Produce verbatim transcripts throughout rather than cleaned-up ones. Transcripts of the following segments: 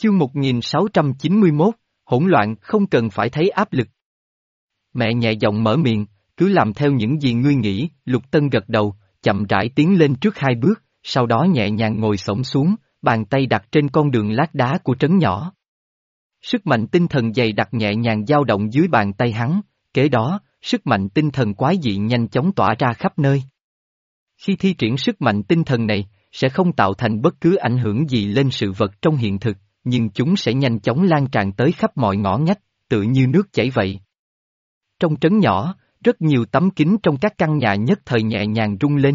Chương một nghìn sáu trăm chín mươi mốt, hỗn loạn không cần phải thấy áp lực. Mẹ nhẹ giọng mở miệng, cứ làm theo những gì ngươi nghĩ, Lục Tân gật đầu, chậm rãi tiến lên trước hai bước, sau đó nhẹ nhàng ngồi xổm xuống, bàn tay đặt trên con đường lát đá của trấn nhỏ. Sức mạnh tinh thần dày đặc nhẹ nhàng dao động dưới bàn tay hắn, kế đó, sức mạnh tinh thần quái dị nhanh chóng tỏa ra khắp nơi. Khi thi triển sức mạnh tinh thần này, sẽ không tạo thành bất cứ ảnh hưởng gì lên sự vật trong hiện thực, nhưng chúng sẽ nhanh chóng lan tràn tới khắp mọi ngõ ngách, tự như nước chảy vậy. Trong trấn nhỏ, rất nhiều tấm kính trong các căn nhà nhất thời nhẹ nhàng rung lên.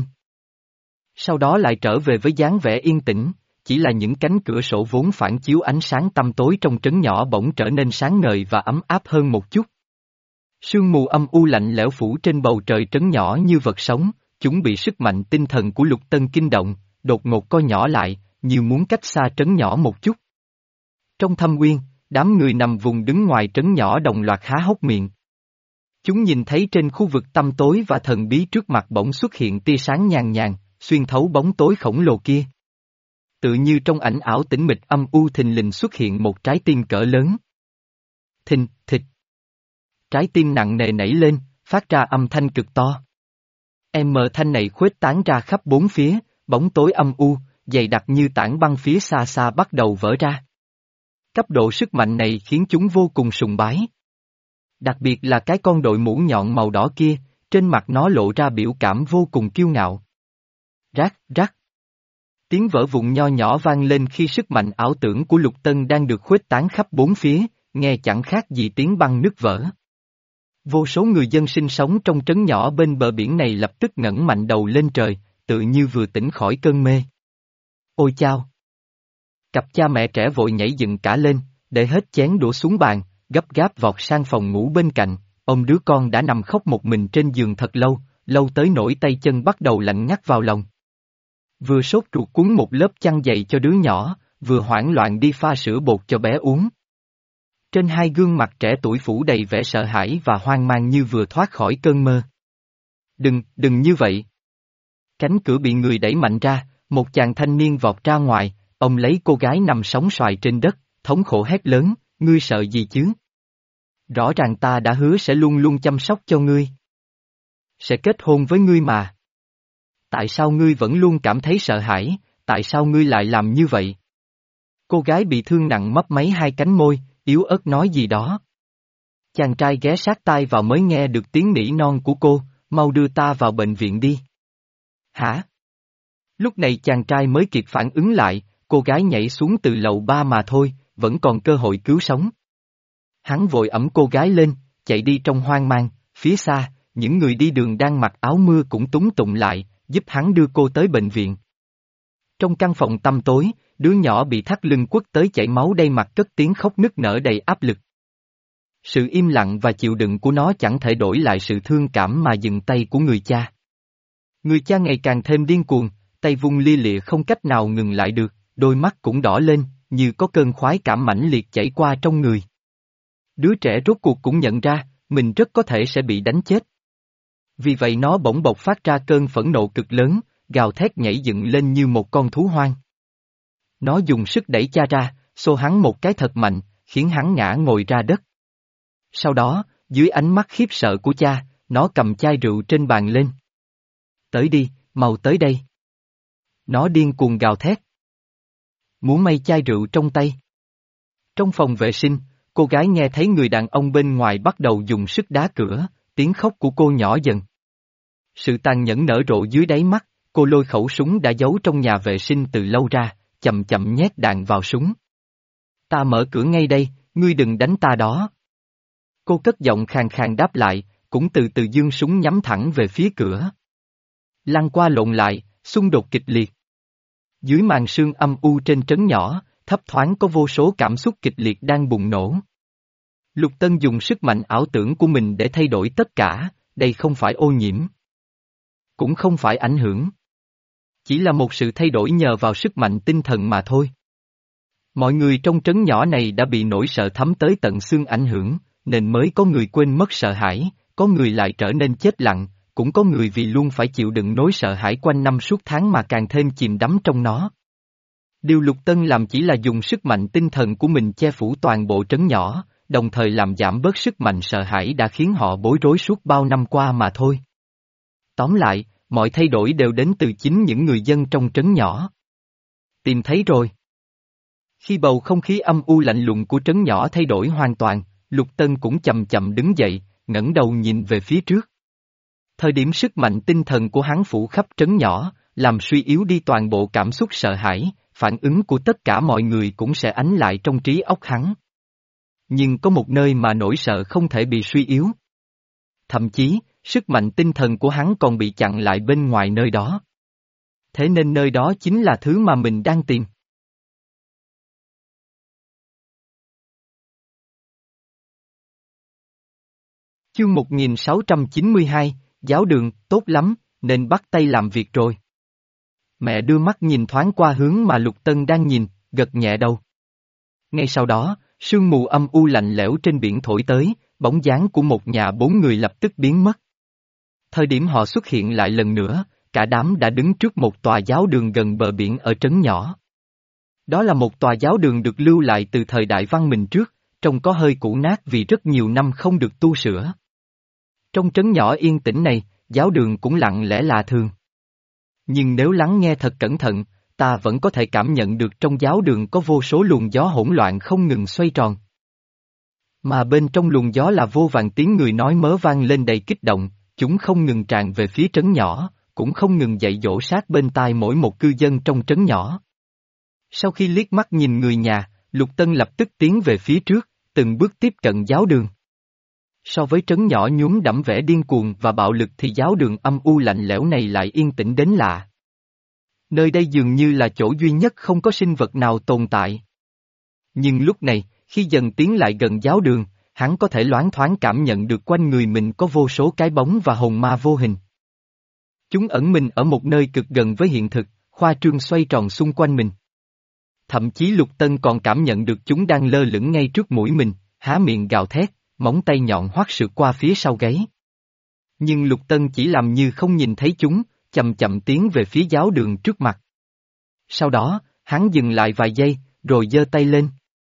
Sau đó lại trở về với dáng vẻ yên tĩnh, chỉ là những cánh cửa sổ vốn phản chiếu ánh sáng tăm tối trong trấn nhỏ bỗng trở nên sáng ngời và ấm áp hơn một chút. Sương mù âm u lạnh lẽo phủ trên bầu trời trấn nhỏ như vật sống, chúng bị sức mạnh tinh thần của Lục Tân kinh động, đột ngột co nhỏ lại, như muốn cách xa trấn nhỏ một chút. Trong thâm uyên, đám người nằm vùng đứng ngoài trấn nhỏ đồng loạt há hốc miệng. Chúng nhìn thấy trên khu vực tăm tối và thần bí trước mặt bỗng xuất hiện tia sáng nhàn nhàn, xuyên thấu bóng tối khổng lồ kia. Tự như trong ảnh ảo tĩnh mịch âm u thình lình xuất hiện một trái tim cỡ lớn. Thình, thịch. Trái tim nặng nề nảy lên, phát ra âm thanh cực to. Em mờ thanh này khuếch tán ra khắp bốn phía, bóng tối âm u, dày đặc như tảng băng phía xa xa bắt đầu vỡ ra. Cấp độ sức mạnh này khiến chúng vô cùng sùng bái. Đặc biệt là cái con đội mũ nhọn màu đỏ kia, trên mặt nó lộ ra biểu cảm vô cùng kiêu ngạo. Rác, rác. Tiếng vỡ vụn nho nhỏ vang lên khi sức mạnh ảo tưởng của Lục Tân đang được khuếch tán khắp bốn phía, nghe chẳng khác gì tiếng băng nứt vỡ. Vô số người dân sinh sống trong trấn nhỏ bên bờ biển này lập tức ngẩng mạnh đầu lên trời, tự như vừa tỉnh khỏi cơn mê. Ôi chao! Cặp cha mẹ trẻ vội nhảy dựng cả lên, để hết chén đũa xuống bàn, gấp gáp vọt sang phòng ngủ bên cạnh, ông đứa con đã nằm khóc một mình trên giường thật lâu, lâu tới nỗi tay chân bắt đầu lạnh ngắt vào lòng. Vừa sốt ruột cuốn một lớp chăn dày cho đứa nhỏ, vừa hoảng loạn đi pha sữa bột cho bé uống. Trên hai gương mặt trẻ tuổi phủ đầy vẻ sợ hãi và hoang mang như vừa thoát khỏi cơn mơ. Đừng, đừng như vậy. Cánh cửa bị người đẩy mạnh ra, một chàng thanh niên vọt ra ngoài, ông lấy cô gái nằm sóng xoài trên đất, thống khổ hét lớn, ngươi sợ gì chứ? Rõ ràng ta đã hứa sẽ luôn luôn chăm sóc cho ngươi. Sẽ kết hôn với ngươi mà. Tại sao ngươi vẫn luôn cảm thấy sợ hãi, tại sao ngươi lại làm như vậy? Cô gái bị thương nặng mấp máy hai cánh môi, yếu ớt nói gì đó. Chàng trai ghé sát tai vào mới nghe được tiếng nỉ non của cô, mau đưa ta vào bệnh viện đi. Hả? Lúc này chàng trai mới kịp phản ứng lại, cô gái nhảy xuống từ lầu ba mà thôi, vẫn còn cơ hội cứu sống. Hắn vội ẵm cô gái lên, chạy đi trong hoang mang, phía xa, những người đi đường đang mặc áo mưa cũng túng tụng lại, giúp hắn đưa cô tới bệnh viện. Trong căn phòng tăm tối, đứa nhỏ bị thắt lưng quất tới chảy máu đầy mặt cất tiếng khóc nức nở đầy áp lực. Sự im lặng và chịu đựng của nó chẳng thể đổi lại sự thương cảm mà dừng tay của người cha. Người cha ngày càng thêm điên cuồng, tay vung lia lịa không cách nào ngừng lại được, đôi mắt cũng đỏ lên, như có cơn khoái cảm mãnh liệt chảy qua trong người. Đứa trẻ rốt cuộc cũng nhận ra, mình rất có thể sẽ bị đánh chết. Vì vậy nó bỗng bộc phát ra cơn phẫn nộ cực lớn, gào thét nhảy dựng lên như một con thú hoang. Nó dùng sức đẩy cha ra, xô hắn một cái thật mạnh, khiến hắn ngã ngồi ra đất. Sau đó, dưới ánh mắt khiếp sợ của cha, nó cầm chai rượu trên bàn lên. Tới đi, mau tới đây. Nó điên cuồng gào thét. Múa may chai rượu trong tay. Trong phòng vệ sinh, cô gái nghe thấy người đàn ông bên ngoài bắt đầu dùng sức đá cửa, tiếng khóc của cô nhỏ dần. Sự tàn nhẫn nở rộ dưới đáy mắt, cô lôi khẩu súng đã giấu trong nhà vệ sinh từ lâu ra, chậm chậm nhét đạn vào súng. Ta mở cửa ngay đây, ngươi đừng đánh ta đó. Cô cất giọng khàn khàn đáp lại, cũng từ từ giương súng nhắm thẳng về phía cửa. Lăn qua lộn lại, xung đột kịch liệt. Dưới màn sương âm u trên trấn nhỏ, thấp thoáng có vô số cảm xúc kịch liệt đang bùng nổ. Lục Tân dùng sức mạnh ảo tưởng của mình để thay đổi tất cả, đây không phải ô nhiễm. Cũng không phải ảnh hưởng. Chỉ là một sự thay đổi nhờ vào sức mạnh tinh thần mà thôi. Mọi người trong trấn nhỏ này đã bị nỗi sợ thấm tới tận xương ảnh hưởng, nên mới có người quên mất sợ hãi, có người lại trở nên chết lặng, cũng có người vì luôn phải chịu đựng nỗi sợ hãi quanh năm suốt tháng mà càng thêm chìm đắm trong nó. Điều Lục Tân làm chỉ là dùng sức mạnh tinh thần của mình che phủ toàn bộ trấn nhỏ, đồng thời làm giảm bớt sức mạnh sợ hãi đã khiến họ bối rối suốt bao năm qua mà thôi. Tóm lại, mọi thay đổi đều đến từ chính những người dân trong trấn nhỏ. Tìm thấy rồi. Khi bầu không khí âm u lạnh lùng của trấn nhỏ thay đổi hoàn toàn, Lục Tân cũng chậm chậm đứng dậy, ngẩng đầu nhìn về phía trước. Thời điểm sức mạnh tinh thần của hắn phủ khắp trấn nhỏ, làm suy yếu đi toàn bộ cảm xúc sợ hãi, phản ứng của tất cả mọi người cũng sẽ ánh lại trong trí óc hắn. Nhưng có một nơi mà nỗi sợ không thể bị suy yếu. Thậm chí, sức mạnh tinh thần của hắn còn bị chặn lại bên ngoài nơi đó. Thế nên nơi đó chính là thứ mà mình đang tìm. Chương một nghìn sáu trăm chín mươi hai, giáo đường, tốt lắm, nên bắt tay làm việc rồi. Mẹ đưa mắt nhìn thoáng qua hướng mà Lục Tân đang nhìn, gật nhẹ đầu. Ngay sau đó, sương mù âm u lạnh lẽo trên biển thổi tới, bóng dáng của một nhà bốn người lập tức biến mất. Thời điểm họ xuất hiện lại lần nữa, cả đám đã đứng trước một tòa giáo đường gần bờ biển ở trấn nhỏ. Đó là một tòa giáo đường được lưu lại từ thời đại văn minh trước, trông có hơi cũ nát vì rất nhiều năm không được tu sửa. Trong trấn nhỏ yên tĩnh này, giáo đường cũng lặng lẽ lạ thường. Nhưng nếu lắng nghe thật cẩn thận, ta vẫn có thể cảm nhận được trong giáo đường có vô số luồng gió hỗn loạn không ngừng xoay tròn. Mà bên trong luồng gió là vô vàn tiếng người nói mớ vang lên đầy kích động, chúng không ngừng tràn về phía trấn nhỏ, cũng không ngừng dạy dỗ sát bên tai mỗi một cư dân trong trấn nhỏ. Sau khi liếc mắt nhìn người nhà, Lục Tân lập tức tiến về phía trước, từng bước tiếp cận giáo đường. So với trấn nhỏ nhuốm đẫm vẻ điên cuồng và bạo lực thì giáo đường âm u lạnh lẽo này lại yên tĩnh đến lạ. Nơi đây dường như là chỗ duy nhất không có sinh vật nào tồn tại. Nhưng lúc này, khi dần tiến lại gần giáo đường, hắn có thể loáng thoáng cảm nhận được quanh người mình có vô số cái bóng và hồn ma vô hình. Chúng ẩn mình ở một nơi cực gần với hiện thực, khoa trương xoay tròn xung quanh mình. Thậm chí Lục Tân còn cảm nhận được chúng đang lơ lửng ngay trước mũi mình, há miệng gào thét, móng tay nhọn hoắt sượt qua phía sau gáy. Nhưng Lục Tân chỉ làm như không nhìn thấy chúng, chậm chậm tiến về phía giáo đường trước mặt. Sau đó, hắn dừng lại vài giây, rồi giơ tay lên.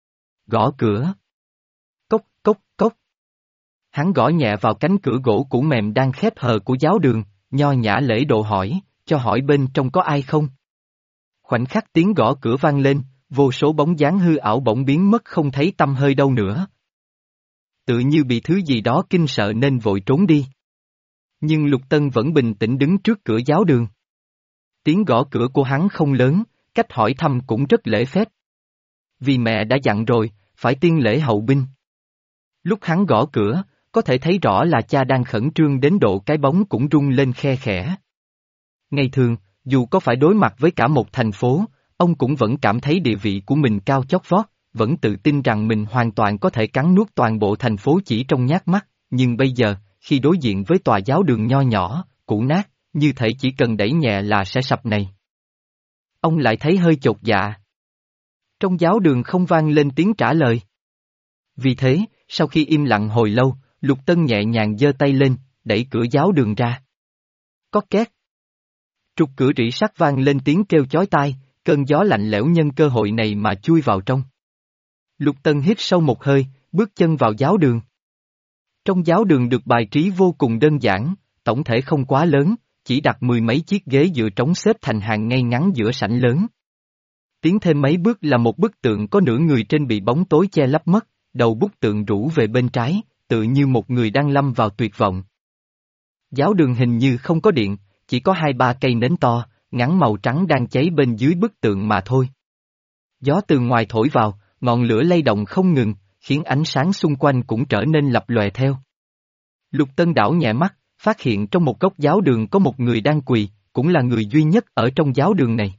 Gõ cửa. Cốc, cốc, cốc. Hắn gõ nhẹ vào cánh cửa gỗ cũ mềm đang khép hờ của giáo đường, nho nhã lễ độ hỏi, cho hỏi bên trong có ai không? Khoảnh khắc tiếng gõ cửa vang lên, vô số bóng dáng hư ảo bỗng biến mất không thấy tăm hơi đâu nữa. Tự như bị thứ gì đó kinh sợ nên vội trốn đi. Nhưng Lục Tân vẫn bình tĩnh đứng trước cửa giáo đường. Tiếng gõ cửa của hắn không lớn, cách hỏi thăm cũng rất lễ phép. Vì mẹ đã dặn rồi, phải tiên lễ hậu binh. Lúc hắn gõ cửa, có thể thấy rõ là cha đang khẩn trương đến độ cái bóng cũng rung lên khe khẽ. Ngày thường, dù có phải đối mặt với cả một thành phố, ông cũng vẫn cảm thấy địa vị của mình cao chót vót, vẫn tự tin rằng mình hoàn toàn có thể cắn nuốt toàn bộ thành phố chỉ trong nhát mắt, nhưng bây giờ, khi đối diện với tòa giáo đường nho nhỏ, cũ nát, như thể chỉ cần đẩy nhẹ là sẽ sập này. Ông lại thấy hơi chột dạ. Trong giáo đường không vang lên tiếng trả lời. Vì thế, sau khi im lặng hồi lâu, Lục Tân nhẹ nhàng giơ tay lên, đẩy cửa giáo đường ra. Có két. Trục cửa rỉ sắt vang lên tiếng kêu chói tai, cơn gió lạnh lẽo nhân cơ hội này mà chui vào trong. Lục Tân hít sâu một hơi, bước chân vào giáo đường. Trong giáo đường được bài trí vô cùng đơn giản, tổng thể không quá lớn, chỉ đặt mười mấy chiếc ghế dựa trống xếp thành hàng ngay ngắn giữa sảnh lớn. Tiến thêm mấy bước là một bức tượng có nửa người trên bị bóng tối che lấp mất, đầu bức tượng rũ về bên trái, tự như một người đang lâm vào tuyệt vọng. Giáo đường hình như không có điện, chỉ có hai ba cây nến to, ngắn màu trắng đang cháy bên dưới bức tượng mà thôi. Gió từ ngoài thổi vào, ngọn lửa lay động không ngừng, khiến ánh sáng xung quanh cũng trở nên lập lòe theo. Lục Tân đảo nhẹ mắt, phát hiện trong một góc giáo đường có một người đang quỳ, cũng là người duy nhất ở trong giáo đường này.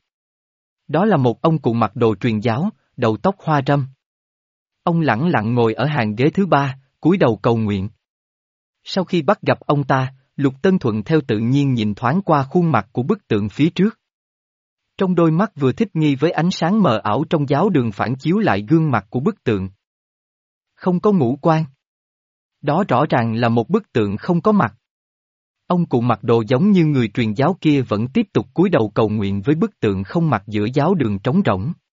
Đó là một ông cụ mặc đồ truyền giáo, đầu tóc hoa râm. Ông lẳng lặng ngồi ở hàng ghế thứ ba, cúi đầu cầu nguyện. Sau khi bắt gặp ông ta, Lục Tân thuận theo tự nhiên nhìn thoáng qua khuôn mặt của bức tượng phía trước. Trong đôi mắt vừa thích nghi với ánh sáng mờ ảo trong giáo đường phản chiếu lại gương mặt của bức tượng. Không có ngũ quan. Đó rõ ràng là một bức tượng không có mặt. Ông cụ mặc đồ giống như người truyền giáo kia vẫn tiếp tục cúi đầu cầu nguyện với bức tượng không mặt giữa giáo đường trống rỗng.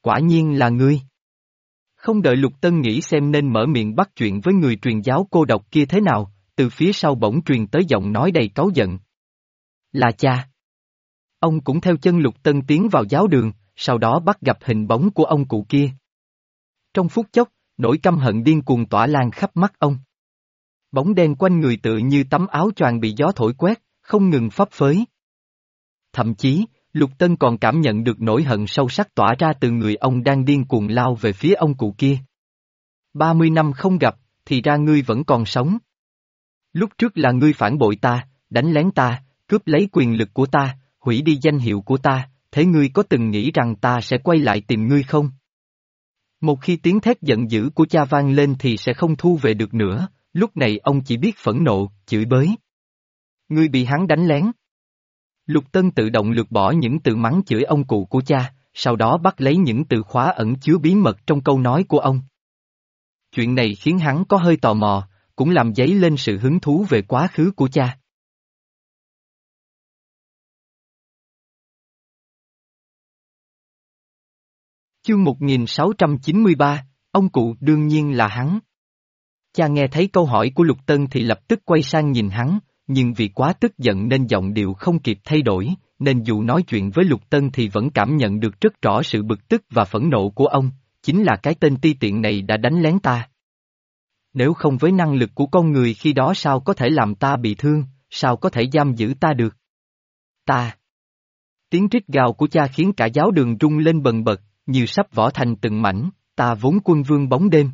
Quả nhiên là ngươi. Không đợi Lục Tân nghĩ xem nên mở miệng bắt chuyện với người truyền giáo cô độc kia thế nào, từ phía sau bỗng truyền tới giọng nói đầy cáu giận. Là cha. Ông cũng theo chân Lục Tân tiến vào giáo đường, sau đó bắt gặp hình bóng của ông cụ kia. Trong phút chốc, nỗi căm hận điên cuồng tỏa lan khắp mắt ông. Bóng đen quanh người tựa như tấm áo choàng bị gió thổi quét, không ngừng phấp phới. Thậm chí, Lục Tân còn cảm nhận được nỗi hận sâu sắc tỏa ra từ người ông đang điên cuồng lao về phía ông cụ kia. Ba mươi năm không gặp, thì ra ngươi vẫn còn sống. Lúc trước là ngươi phản bội ta, đánh lén ta, cướp lấy quyền lực của ta, hủy đi danh hiệu của ta, thế ngươi có từng nghĩ rằng ta sẽ quay lại tìm ngươi không? Một khi tiếng thét giận dữ của cha vang lên thì sẽ không thu về được nữa, lúc này ông chỉ biết phẫn nộ, chửi bới. Ngươi bị hắn đánh lén. Lục Tân tự động lược bỏ những từ mắng chửi ông cụ của cha, sau đó bắt lấy những từ khóa ẩn chứa bí mật trong câu nói của ông. Chuyện này khiến hắn có hơi tò mò, cũng làm dấy lên sự hứng thú về quá khứ của cha. Chương một nghìn sáu trăm chín mươi ba, ông cụ đương nhiên là hắn. Cha nghe thấy câu hỏi của Lục Tân thì lập tức quay sang nhìn hắn, nhưng vì quá tức giận nên giọng điệu không kịp thay đổi, nên dù nói chuyện với Lục Tân thì vẫn cảm nhận được rất rõ sự bực tức và phẫn nộ của ông, chính là cái tên ti tiện này đã đánh lén ta. Nếu không với năng lực của con người khi đó sao có thể làm ta bị thương, sao có thể giam giữ ta được? Ta! Tiếng rít gào của cha khiến cả giáo đường rung lên bần bật, như sắp vỡ thành từng mảnh, ta vốn quân vương bóng đêm.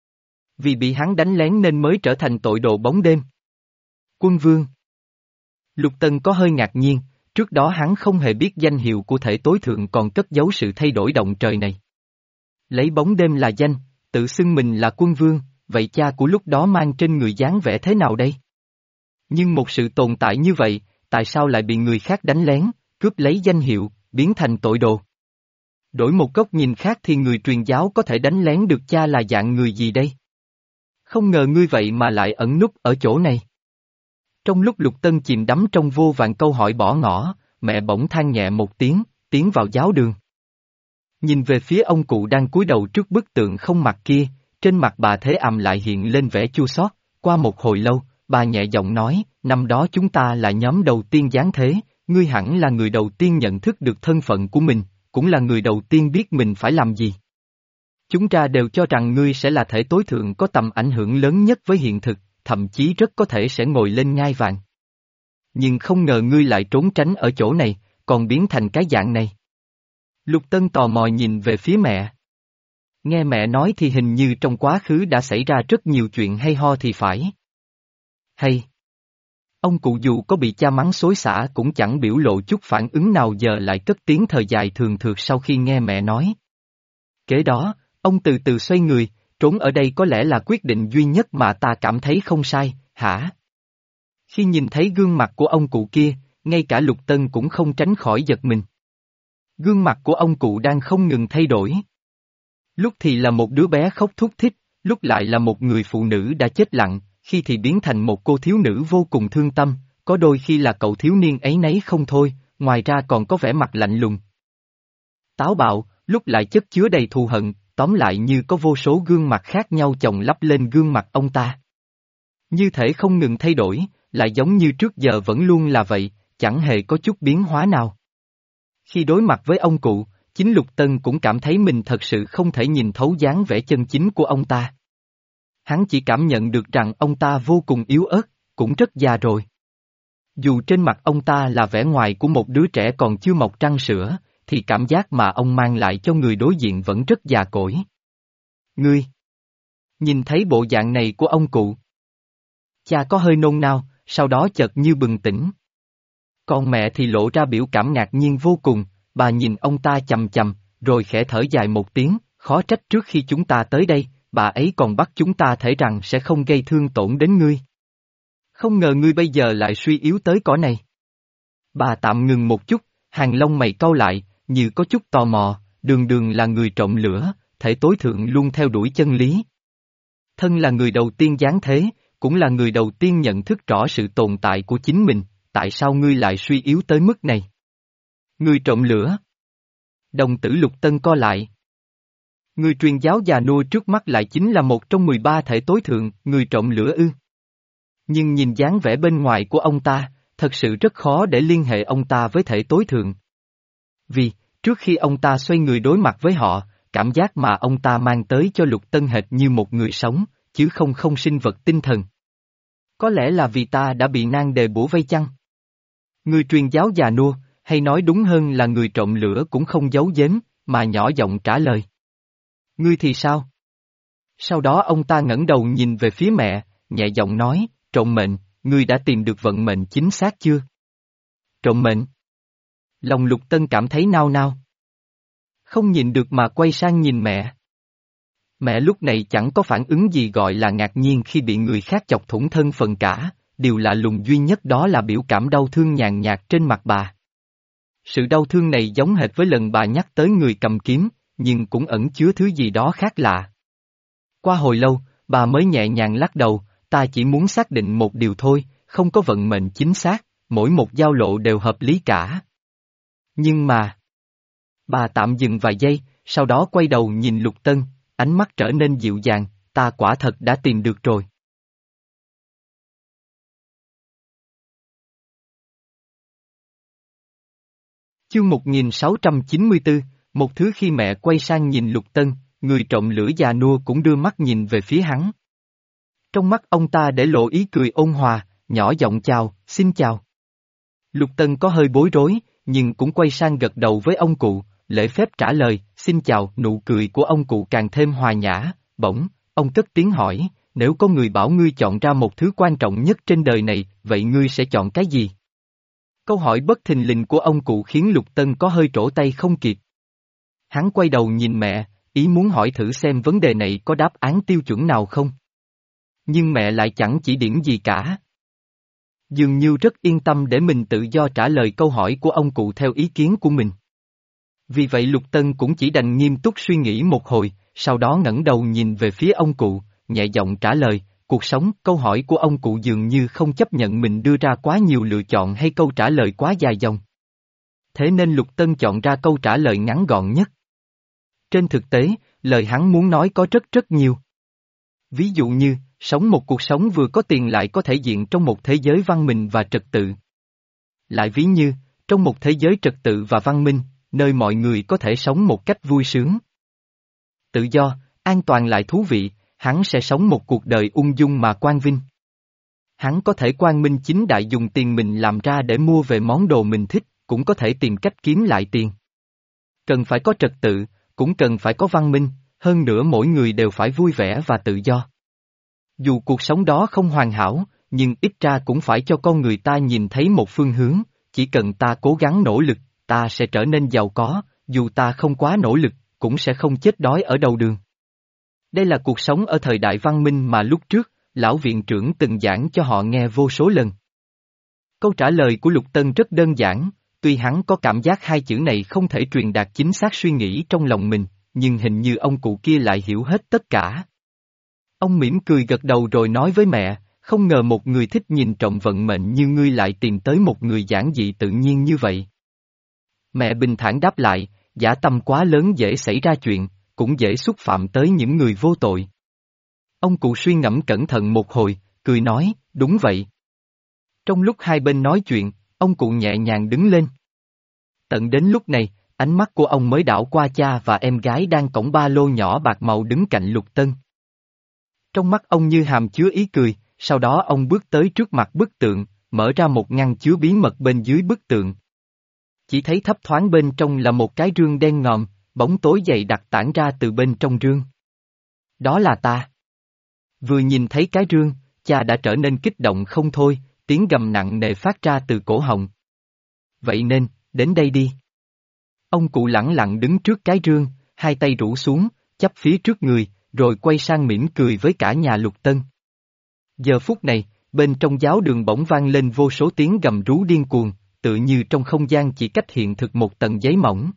Vì bị hắn đánh lén nên mới trở thành tội đồ bóng đêm. Quân vương. Lục Tân có hơi ngạc nhiên, trước đó hắn không hề biết danh hiệu của thể tối thượng còn cất giấu sự thay đổi động trời này. Lấy bóng đêm là danh, tự xưng mình là quân vương, vậy cha của lúc đó mang trên người dáng vẻ thế nào đây? Nhưng một sự tồn tại như vậy, tại sao lại bị người khác đánh lén, cướp lấy danh hiệu, biến thành tội đồ? Đổi một góc nhìn khác thì người truyền giáo có thể đánh lén được cha là dạng người gì đây? Không ngờ ngươi vậy mà lại ẩn núp ở chỗ này. Trong lúc Lục Tân chìm đắm trong vô vàn câu hỏi bỏ ngỏ, mẹ bỗng than nhẹ một tiếng, tiến vào giáo đường. Nhìn về phía ông cụ đang cúi đầu trước bức tượng không mặt kia, trên mặt bà Thế Àm lại hiện lên vẻ chua xót. Qua một hồi lâu, bà nhẹ giọng nói, năm đó chúng ta là nhóm đầu tiên giáng thế, ngươi hẳn là người đầu tiên nhận thức được thân phận của mình, cũng là người đầu tiên biết mình phải làm gì. Chúng ta đều cho rằng ngươi sẽ là thể tối thượng có tầm ảnh hưởng lớn nhất với hiện thực, thậm chí rất có thể sẽ ngồi lên ngai vàng. Nhưng không ngờ ngươi lại trốn tránh ở chỗ này, còn biến thành cái dạng này. Lục Tân tò mò nhìn về phía mẹ. Nghe mẹ nói thì hình như trong quá khứ đã xảy ra rất nhiều chuyện hay ho thì phải. Hay. Ông cụ dù có bị cha mắng xối xả cũng chẳng biểu lộ chút phản ứng nào, giờ lại cất tiếng thở dài thường thượt sau khi nghe mẹ nói. Kế đó, ông từ từ xoay người, trốn ở đây có lẽ là quyết định duy nhất mà ta cảm thấy không sai, hả? Khi nhìn thấy gương mặt của ông cụ kia, ngay cả Lục Tân cũng không tránh khỏi giật mình. Gương mặt của ông cụ đang không ngừng thay đổi. Lúc thì là một đứa bé khóc thút thít, lúc lại là một người phụ nữ đã chết lặng, khi thì biến thành một cô thiếu nữ vô cùng thương tâm, có đôi khi là cậu thiếu niên ấy nấy không thôi, ngoài ra còn có vẻ mặt lạnh lùng. Táo bạo, lúc lại chất chứa đầy thù hận, tóm lại như có vô số gương mặt khác nhau chồng lắp lên gương mặt ông ta. Như thể không ngừng thay đổi, lại giống như trước giờ vẫn luôn là vậy, chẳng hề có chút biến hóa nào. Khi đối mặt với ông cụ, chính Lục Tân cũng cảm thấy mình thật sự không thể nhìn thấu dáng vẻ chân chính của ông ta. Hắn chỉ cảm nhận được rằng ông ta vô cùng yếu ớt, cũng rất già rồi. Dù trên mặt ông ta là vẻ ngoài của một đứa trẻ còn chưa mọc răng sữa, thì cảm giác mà ông mang lại cho người đối diện vẫn rất già cỗi. Ngươi! Nhìn thấy bộ dạng này của ông cụ. Cha có hơi nôn nao, sau đó chợt như bừng tỉnh. Còn mẹ thì lộ ra biểu cảm ngạc nhiên vô cùng, bà nhìn ông ta chằm chằm, rồi khẽ thở dài một tiếng, khó trách trước khi chúng ta tới đây, bà ấy còn bắt chúng ta thể rằng sẽ không gây thương tổn đến ngươi. Không ngờ ngươi bây giờ lại suy yếu tới cõi này. Bà tạm ngừng một chút, hàng lông mày cau lại, như có chút tò mò, đường đường là người trộm lửa, thể tối thượng luôn theo đuổi chân lý. Thân là người đầu tiên giáng thế, cũng là người đầu tiên nhận thức rõ sự tồn tại của chính mình, tại sao ngươi lại suy yếu tới mức này? Ngươi trộm lửa. Đồng tử Lục Tân co lại. Người truyền giáo già nua trước mắt lại chính là một trong mười ba thể tối thượng, người trộm lửa ư. Nhưng nhìn dáng vẻ bên ngoài của ông ta, thật sự rất khó để liên hệ ông ta với thể tối thượng. Vì, trước khi ông ta xoay người đối mặt với họ, cảm giác mà ông ta mang tới cho Lục Tân hệt như một người sống, chứ không không sinh vật tinh thần. Có lẽ là vì ta đã bị nan đề bủa vây chăng? Người truyền giáo già nua, hay nói đúng hơn là người trộm lửa cũng không giấu giếm, mà nhỏ giọng trả lời. Ngươi thì sao? Sau đó ông ta ngẩng đầu nhìn về phía mẹ, nhẹ giọng nói, trộm mệnh, ngươi đã tìm được vận mệnh chính xác chưa? Trộm mệnh? Lòng Lục Tân cảm thấy nao nao. Không nhìn được mà quay sang nhìn mẹ. Mẹ lúc này chẳng có phản ứng gì gọi là ngạc nhiên khi bị người khác chọc thủng thân phần cả, điều lạ lùng duy nhất đó là biểu cảm đau thương nhàn nhạt trên mặt bà. Sự đau thương này giống hệt với lần bà nhắc tới người cầm kiếm, nhưng cũng ẩn chứa thứ gì đó khác lạ. Qua hồi lâu, bà mới nhẹ nhàng lắc đầu, ta chỉ muốn xác định một điều thôi, không có vận mệnh chính xác, mỗi một giao lộ đều hợp lý cả. Nhưng mà... Bà tạm dừng vài giây, sau đó quay đầu nhìn Lục Tân, ánh mắt trở nên dịu dàng, ta quả thật đã tìm được rồi. Chương một nghìn sáu trăm chín mươi tư, một thứ khi mẹ quay sang nhìn Lục Tân, người trộm lửa già nua cũng đưa mắt nhìn về phía hắn. Trong mắt ông ta để lộ ý cười ôn hòa, nhỏ giọng chào, xin chào. Lục Tân có hơi bối rối, nhưng cũng quay sang gật đầu với ông cụ, lễ phép trả lời, xin chào, nụ cười của ông cụ càng thêm hòa nhã, bỗng, ông cất tiếng hỏi, nếu có người bảo ngươi chọn ra một thứ quan trọng nhất trên đời này, vậy ngươi sẽ chọn cái gì? Câu hỏi bất thình lình của ông cụ khiến Lục Tân có hơi trổ tay không kịp. Hắn quay đầu nhìn mẹ, ý muốn hỏi thử xem vấn đề này có đáp án tiêu chuẩn nào không. Nhưng mẹ lại chẳng chỉ điểm gì cả. Dường như rất yên tâm để mình tự do trả lời câu hỏi của ông cụ theo ý kiến của mình. Vì vậy Lục Tân cũng chỉ đành nghiêm túc suy nghĩ một hồi, sau đó ngẩng đầu nhìn về phía ông cụ, nhẹ giọng trả lời, cuộc sống, câu hỏi của ông cụ dường như không chấp nhận mình đưa ra quá nhiều lựa chọn hay câu trả lời quá dài dòng. Thế nên Lục Tân chọn ra câu trả lời ngắn gọn nhất. Trên thực tế, lời hắn muốn nói có rất rất nhiều. Ví dụ như, sống một cuộc sống vừa có tiền lại có thể diện trong một thế giới văn minh và trật tự. Lại ví như, trong một thế giới trật tự và văn minh, nơi mọi người có thể sống một cách vui sướng. Tự do, an toàn lại thú vị, hắn sẽ sống một cuộc đời ung dung mà quang vinh. Hắn có thể quang minh chính đại dùng tiền mình làm ra để mua về món đồ mình thích, cũng có thể tìm cách kiếm lại tiền. Cần phải có trật tự, cũng cần phải có văn minh, hơn nữa mỗi người đều phải vui vẻ và tự do. Dù cuộc sống đó không hoàn hảo, nhưng ít ra cũng phải cho con người ta nhìn thấy một phương hướng, chỉ cần ta cố gắng nỗ lực, ta sẽ trở nên giàu có, dù ta không quá nỗ lực, cũng sẽ không chết đói ở đầu đường. Đây là cuộc sống ở thời đại văn minh mà lúc trước, lão viện trưởng từng giảng cho họ nghe vô số lần. Câu trả lời của Lục Tân rất đơn giản, tuy hắn có cảm giác hai chữ này không thể truyền đạt chính xác suy nghĩ trong lòng mình, nhưng hình như ông cụ kia lại hiểu hết tất cả. Ông mỉm cười gật đầu rồi nói với mẹ, không ngờ một người thích nhìn trộm vận mệnh như ngươi lại tìm tới một người giản dị tự nhiên như vậy. Mẹ bình thản đáp lại, dã tâm quá lớn dễ xảy ra chuyện, cũng dễ xúc phạm tới những người vô tội. Ông cụ suy ngẫm cẩn thận một hồi, cười nói, đúng vậy. Trong lúc hai bên nói chuyện, ông cụ nhẹ nhàng đứng lên. Tận đến lúc này, ánh mắt của ông mới đảo qua cha và em gái đang cõng ba lô nhỏ bạc màu đứng cạnh Lục Tân. Trong mắt ông như hàm chứa ý cười, sau đó ông bước tới trước mặt bức tượng, mở ra một ngăn chứa bí mật bên dưới bức tượng. Chỉ thấy thấp thoáng bên trong là một cái rương đen ngòm, bóng tối dày đặc tản ra từ bên trong rương. Đó là ta. Vừa nhìn thấy cái rương, cha đã trở nên kích động không thôi, tiếng gầm nặng nề phát ra từ cổ họng. Vậy nên, đến đây đi. Ông cụ lẳng lặng đứng trước cái rương, hai tay rũ xuống, chắp phía trước người, rồi quay sang mỉm cười với cả nhà Lục Tân. Giờ phút này, bên trong giáo đường bỗng vang lên vô số tiếng gầm rú điên cuồng, tự như trong không gian chỉ cách hiện thực một tầng giấy mỏng.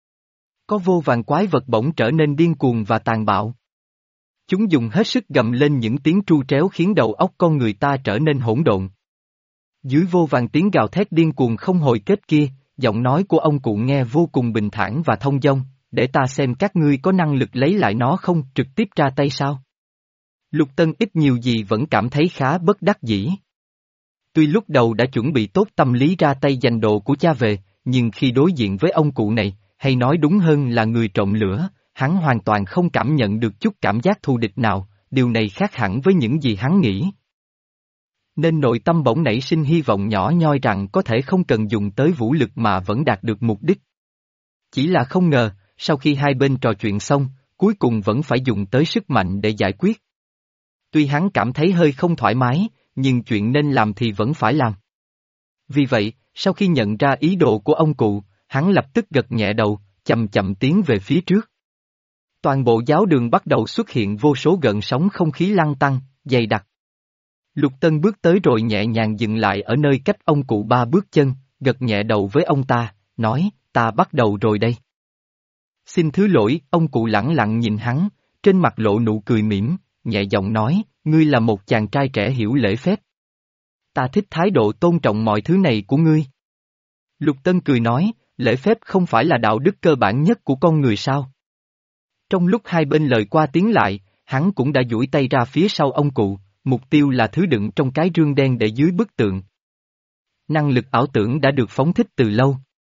Có vô vàn quái vật bỗng trở nên điên cuồng và tàn bạo. Chúng dùng hết sức gầm lên những tiếng tru tréo khiến đầu óc con người ta trở nên hỗn độn. Dưới vô vàn tiếng gào thét điên cuồng không hồi kết kia, giọng nói của ông cụ nghe vô cùng bình thản và thông dong, để ta xem các ngươi có năng lực lấy lại nó không, trực tiếp ra tay sao? Lục Tân ít nhiều gì vẫn cảm thấy khá bất đắc dĩ. Tuy lúc đầu đã chuẩn bị tốt tâm lý ra tay giành đồ của cha về, nhưng khi đối diện với ông cụ này, hay nói đúng hơn là người trộm lửa, hắn hoàn toàn không cảm nhận được chút cảm giác thù địch nào, điều này khác hẳn với những gì hắn nghĩ. Nên nội tâm bỗng nảy sinh hy vọng nhỏ nhoi rằng có thể không cần dùng tới vũ lực mà vẫn đạt được mục đích. Chỉ là không ngờ, sau khi hai bên trò chuyện xong, cuối cùng vẫn phải dùng tới sức mạnh để giải quyết. Tuy hắn cảm thấy hơi không thoải mái, nhưng chuyện nên làm thì vẫn phải làm. Vì vậy, sau khi nhận ra ý đồ của ông cụ, hắn lập tức gật nhẹ đầu, chậm chậm tiến về phía trước. Toàn bộ giáo đường bắt đầu xuất hiện vô số gợn sóng không khí lăn tăn, dày đặc. Lục Tân bước tới rồi nhẹ nhàng dừng lại ở nơi cách ông cụ ba bước chân, gật nhẹ đầu với ông ta, nói, ta bắt đầu rồi đây. Xin thứ lỗi, ông cụ lẳng lặng nhìn hắn, trên mặt lộ nụ cười mỉm, nhẹ giọng nói, ngươi là một chàng trai trẻ hiểu lễ phép. Ta thích thái độ tôn trọng mọi thứ này của ngươi. Lục Tân cười nói, lễ phép không phải là đạo đức cơ bản nhất của con người sao? Trong lúc hai bên lời qua tiếng lại, hắn cũng đã duỗi tay ra phía sau ông cụ, mục tiêu là thứ đựng trong cái rương đen để dưới bức tượng. Năng lực ảo tưởng đã được phóng thích từ lâu.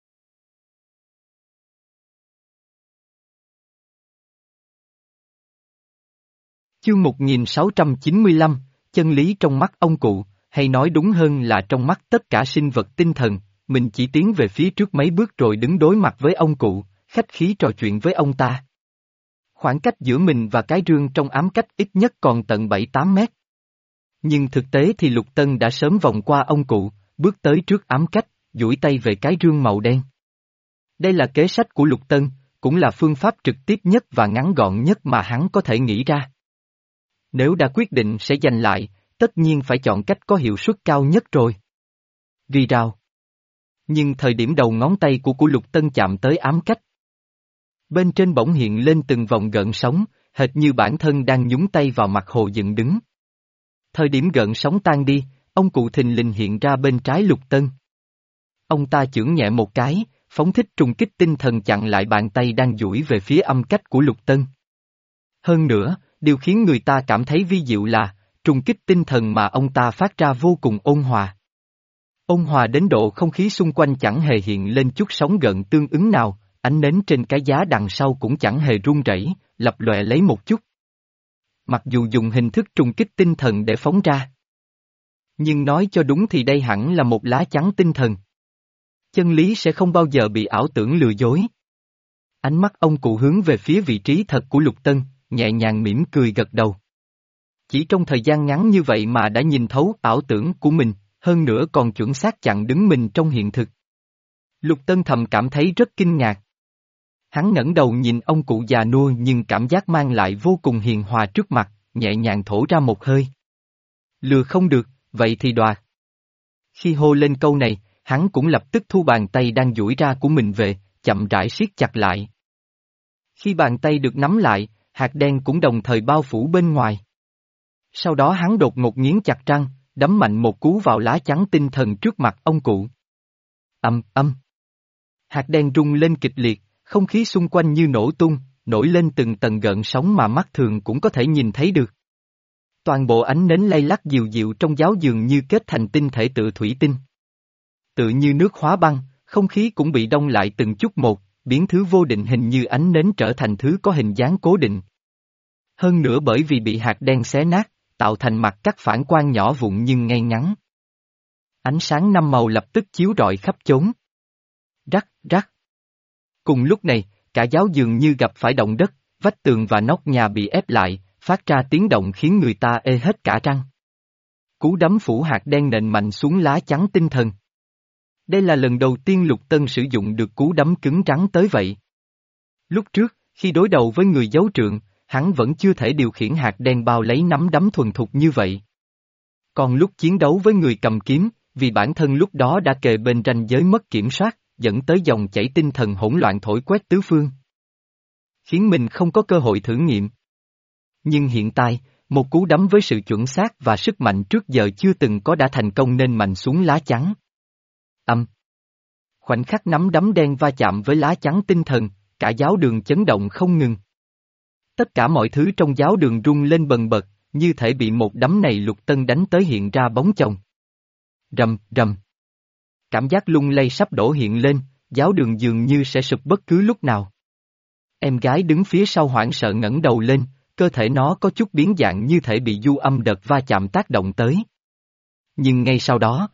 Chương một nghìn sáu trăm chín mươi lăm, chân lý trong mắt ông cụ, hay nói đúng hơn là trong mắt tất cả sinh vật tinh thần, mình chỉ tiến về phía trước mấy bước rồi đứng đối mặt với ông cụ, khách khí trò chuyện với ông ta. Khoảng cách giữa mình và cái rương trong ám cách ít nhất còn tận bảy tám mét. Nhưng thực tế thì Lục Tân đã sớm vòng qua ông cụ, bước tới trước ám cách, duỗi tay về cái rương màu đen. Đây là kế sách của Lục Tân, cũng là phương pháp trực tiếp nhất và ngắn gọn nhất mà hắn có thể nghĩ ra. Nếu đã quyết định sẽ giành lại, tất nhiên phải chọn cách có hiệu suất cao nhất rồi. Rì rào. Nhưng thời điểm đầu ngón tay của của Lục Tân chạm tới ám cách. Bên trên bỗng hiện lên từng vòng gợn sóng, hệt như bản thân đang nhúng tay vào mặt hồ dựng đứng. Thời điểm gợn sóng tan đi, ông cụ thình lình hiện ra bên trái Lục Tân. Ông ta chưởng nhẹ một cái, phóng thích trùng kích tinh thần chặn lại bàn tay đang duỗi về phía âm cách của Lục Tân. Hơn nữa, điều khiến người ta cảm thấy vi diệu là, trùng kích tinh thần mà ông ta phát ra vô cùng ôn hòa. Ôn hòa đến độ không khí xung quanh chẳng hề hiện lên chút sóng gợn tương ứng nào, ánh nến trên cái giá đằng sau cũng chẳng hề rung rẩy, lập lòe lấy một chút. Mặc dù dùng hình thức trùng kích tinh thần để phóng ra. Nhưng nói cho đúng thì đây hẳn là một lá chắn tinh thần. Chân lý sẽ không bao giờ bị ảo tưởng lừa dối. Ánh mắt ông cụ hướng về phía vị trí thật của Lục Tân, nhẹ nhàng mỉm cười gật đầu. Chỉ trong thời gian ngắn như vậy mà đã nhìn thấu ảo tưởng của mình, hơn nữa còn chuẩn xác chặn đứng mình trong hiện thực. Lục Tân thầm cảm thấy rất kinh ngạc. Hắn ngẩng đầu nhìn ông cụ già nua nhưng cảm giác mang lại vô cùng hiền hòa trước mặt, nhẹ nhàng thổ ra một hơi. Lừa không được, vậy thì đoạt. Khi hô lên câu này, hắn cũng lập tức thu bàn tay đang duỗi ra của mình về, chậm rãi siết chặt lại. Khi bàn tay được nắm lại, hạt đen cũng đồng thời bao phủ bên ngoài. Sau đó hắn đột ngột nghiến chặt răng, đấm mạnh một cú vào lá chắn tinh thần trước mặt ông cụ. Âm, âm. Hạt đen rung lên kịch liệt, không khí xung quanh như nổ tung, nổi lên từng tầng gợn sóng mà mắt thường cũng có thể nhìn thấy được. Toàn bộ ánh nến lay lắc dịu dịu trong giáo dường như kết thành tinh thể tự thủy tinh. Tự như nước hóa băng, không khí cũng bị đông lại từng chút một, biến thứ vô định hình như ánh nến trở thành thứ có hình dáng cố định. Hơn nữa bởi vì bị hạt đen xé nát, tạo thành mặt cắt phản quang nhỏ vụn nhưng ngay ngắn. Ánh sáng năm màu lập tức chiếu rọi khắp chốn. Rắc, rắc. Cùng lúc này, cả giáo dường như gặp phải động đất, vách tường và nóc nhà bị ép lại, phát ra tiếng động khiến người ta ê hết cả răng. Cú đấm phủ hạt đen nện mạnh xuống lá chắn tinh thần. Đây là lần đầu tiên Lục Tân sử dụng được cú đấm cứng rắn tới vậy. Lúc trước, khi đối đầu với người giấu trượng, hắn vẫn chưa thể điều khiển hạt đen bao lấy nắm đấm thuần thục như vậy. Còn lúc chiến đấu với người cầm kiếm, vì bản thân lúc đó đã kề bên ranh giới mất kiểm soát, dẫn tới dòng chảy tinh thần hỗn loạn thổi quét tứ phương. Khiến mình không có cơ hội thử nghiệm. Nhưng hiện tại, một cú đấm với sự chuẩn xác và sức mạnh trước giờ chưa từng có đã thành công nên mạnh xuống lá chắn. Âm. Khoảnh khắc nắm đấm đen va chạm với lá chắn tinh thần, cả giáo đường chấn động không ngừng. Tất cả mọi thứ trong giáo đường rung lên bần bật, như thể bị một đấm này Lục Tân đánh tới hiện ra bóng chồng. Rầm, rầm. Cảm giác lung lay sắp đổ hiện lên, giáo đường dường như sẽ sụp bất cứ lúc nào. Em gái đứng phía sau hoảng sợ ngẩng đầu lên, cơ thể nó có chút biến dạng như thể bị du âm đợt va chạm tác động tới. Nhưng ngay sau đó,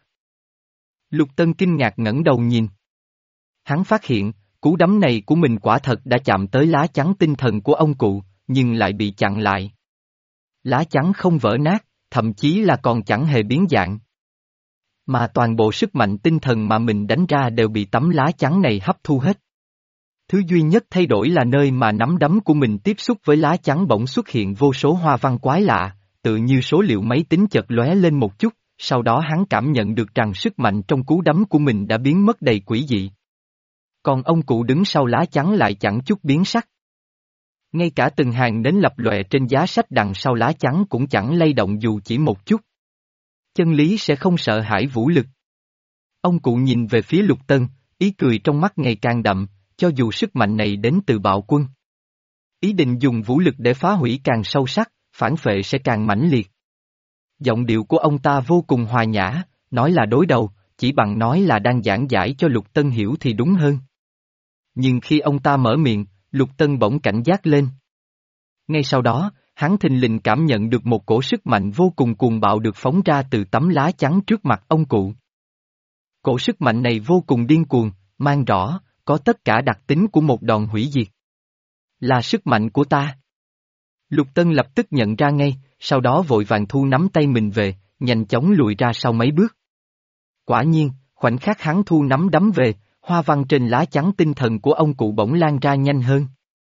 Lục Tân kinh ngạc ngẩng đầu nhìn. Hắn phát hiện, cú đấm này của mình quả thật đã chạm tới lá chắn tinh thần của ông cụ, nhưng lại bị chặn lại. Lá chắn không vỡ nát, thậm chí là còn chẳng hề biến dạng. Mà toàn bộ sức mạnh tinh thần mà mình đánh ra đều bị tấm lá chắn này hấp thu hết. Thứ duy nhất thay đổi là nơi mà nắm đấm của mình tiếp xúc với lá chắn bỗng xuất hiện vô số hoa văn quái lạ, tự như số liệu máy tính chợt lóe lên một chút, sau đó hắn cảm nhận được rằng sức mạnh trong cú đấm của mình đã biến mất đầy quỷ dị. Còn ông cụ đứng sau lá chắn lại chẳng chút biến sắc. Ngay cả từng hàng nến lập lòe trên giá sách đằng sau lá chắn cũng chẳng lay động dù chỉ một chút. Chân lý sẽ không sợ hãi vũ lực. Ông cụ nhìn về phía Lục Tân, ý cười trong mắt ngày càng đậm, cho dù sức mạnh này đến từ bạo quân. Ý định dùng vũ lực để phá hủy càng sâu sắc, phản phệ sẽ càng mãnh liệt. Giọng điệu của ông ta vô cùng hòa nhã, nói là đối đầu, chỉ bằng nói là đang giảng giải cho Lục Tân hiểu thì đúng hơn. Nhưng khi ông ta mở miệng, Lục Tân bỗng cảnh giác lên. Ngay sau đó, hắn thình lình cảm nhận được một cổ sức mạnh vô cùng cuồng bạo được phóng ra từ tấm lá chắn trước mặt ông cụ. Cổ sức mạnh này vô cùng điên cuồng, mang rõ, có tất cả đặc tính của một đòn hủy diệt. Là sức mạnh của ta. Lục Tân lập tức nhận ra ngay, sau đó vội vàng thu nắm tay mình về, nhanh chóng lùi ra sau mấy bước. Quả nhiên, khoảnh khắc hắn thu nắm đấm về, hoa văn trên lá chắn tinh thần của ông cụ bỗng lan ra nhanh hơn.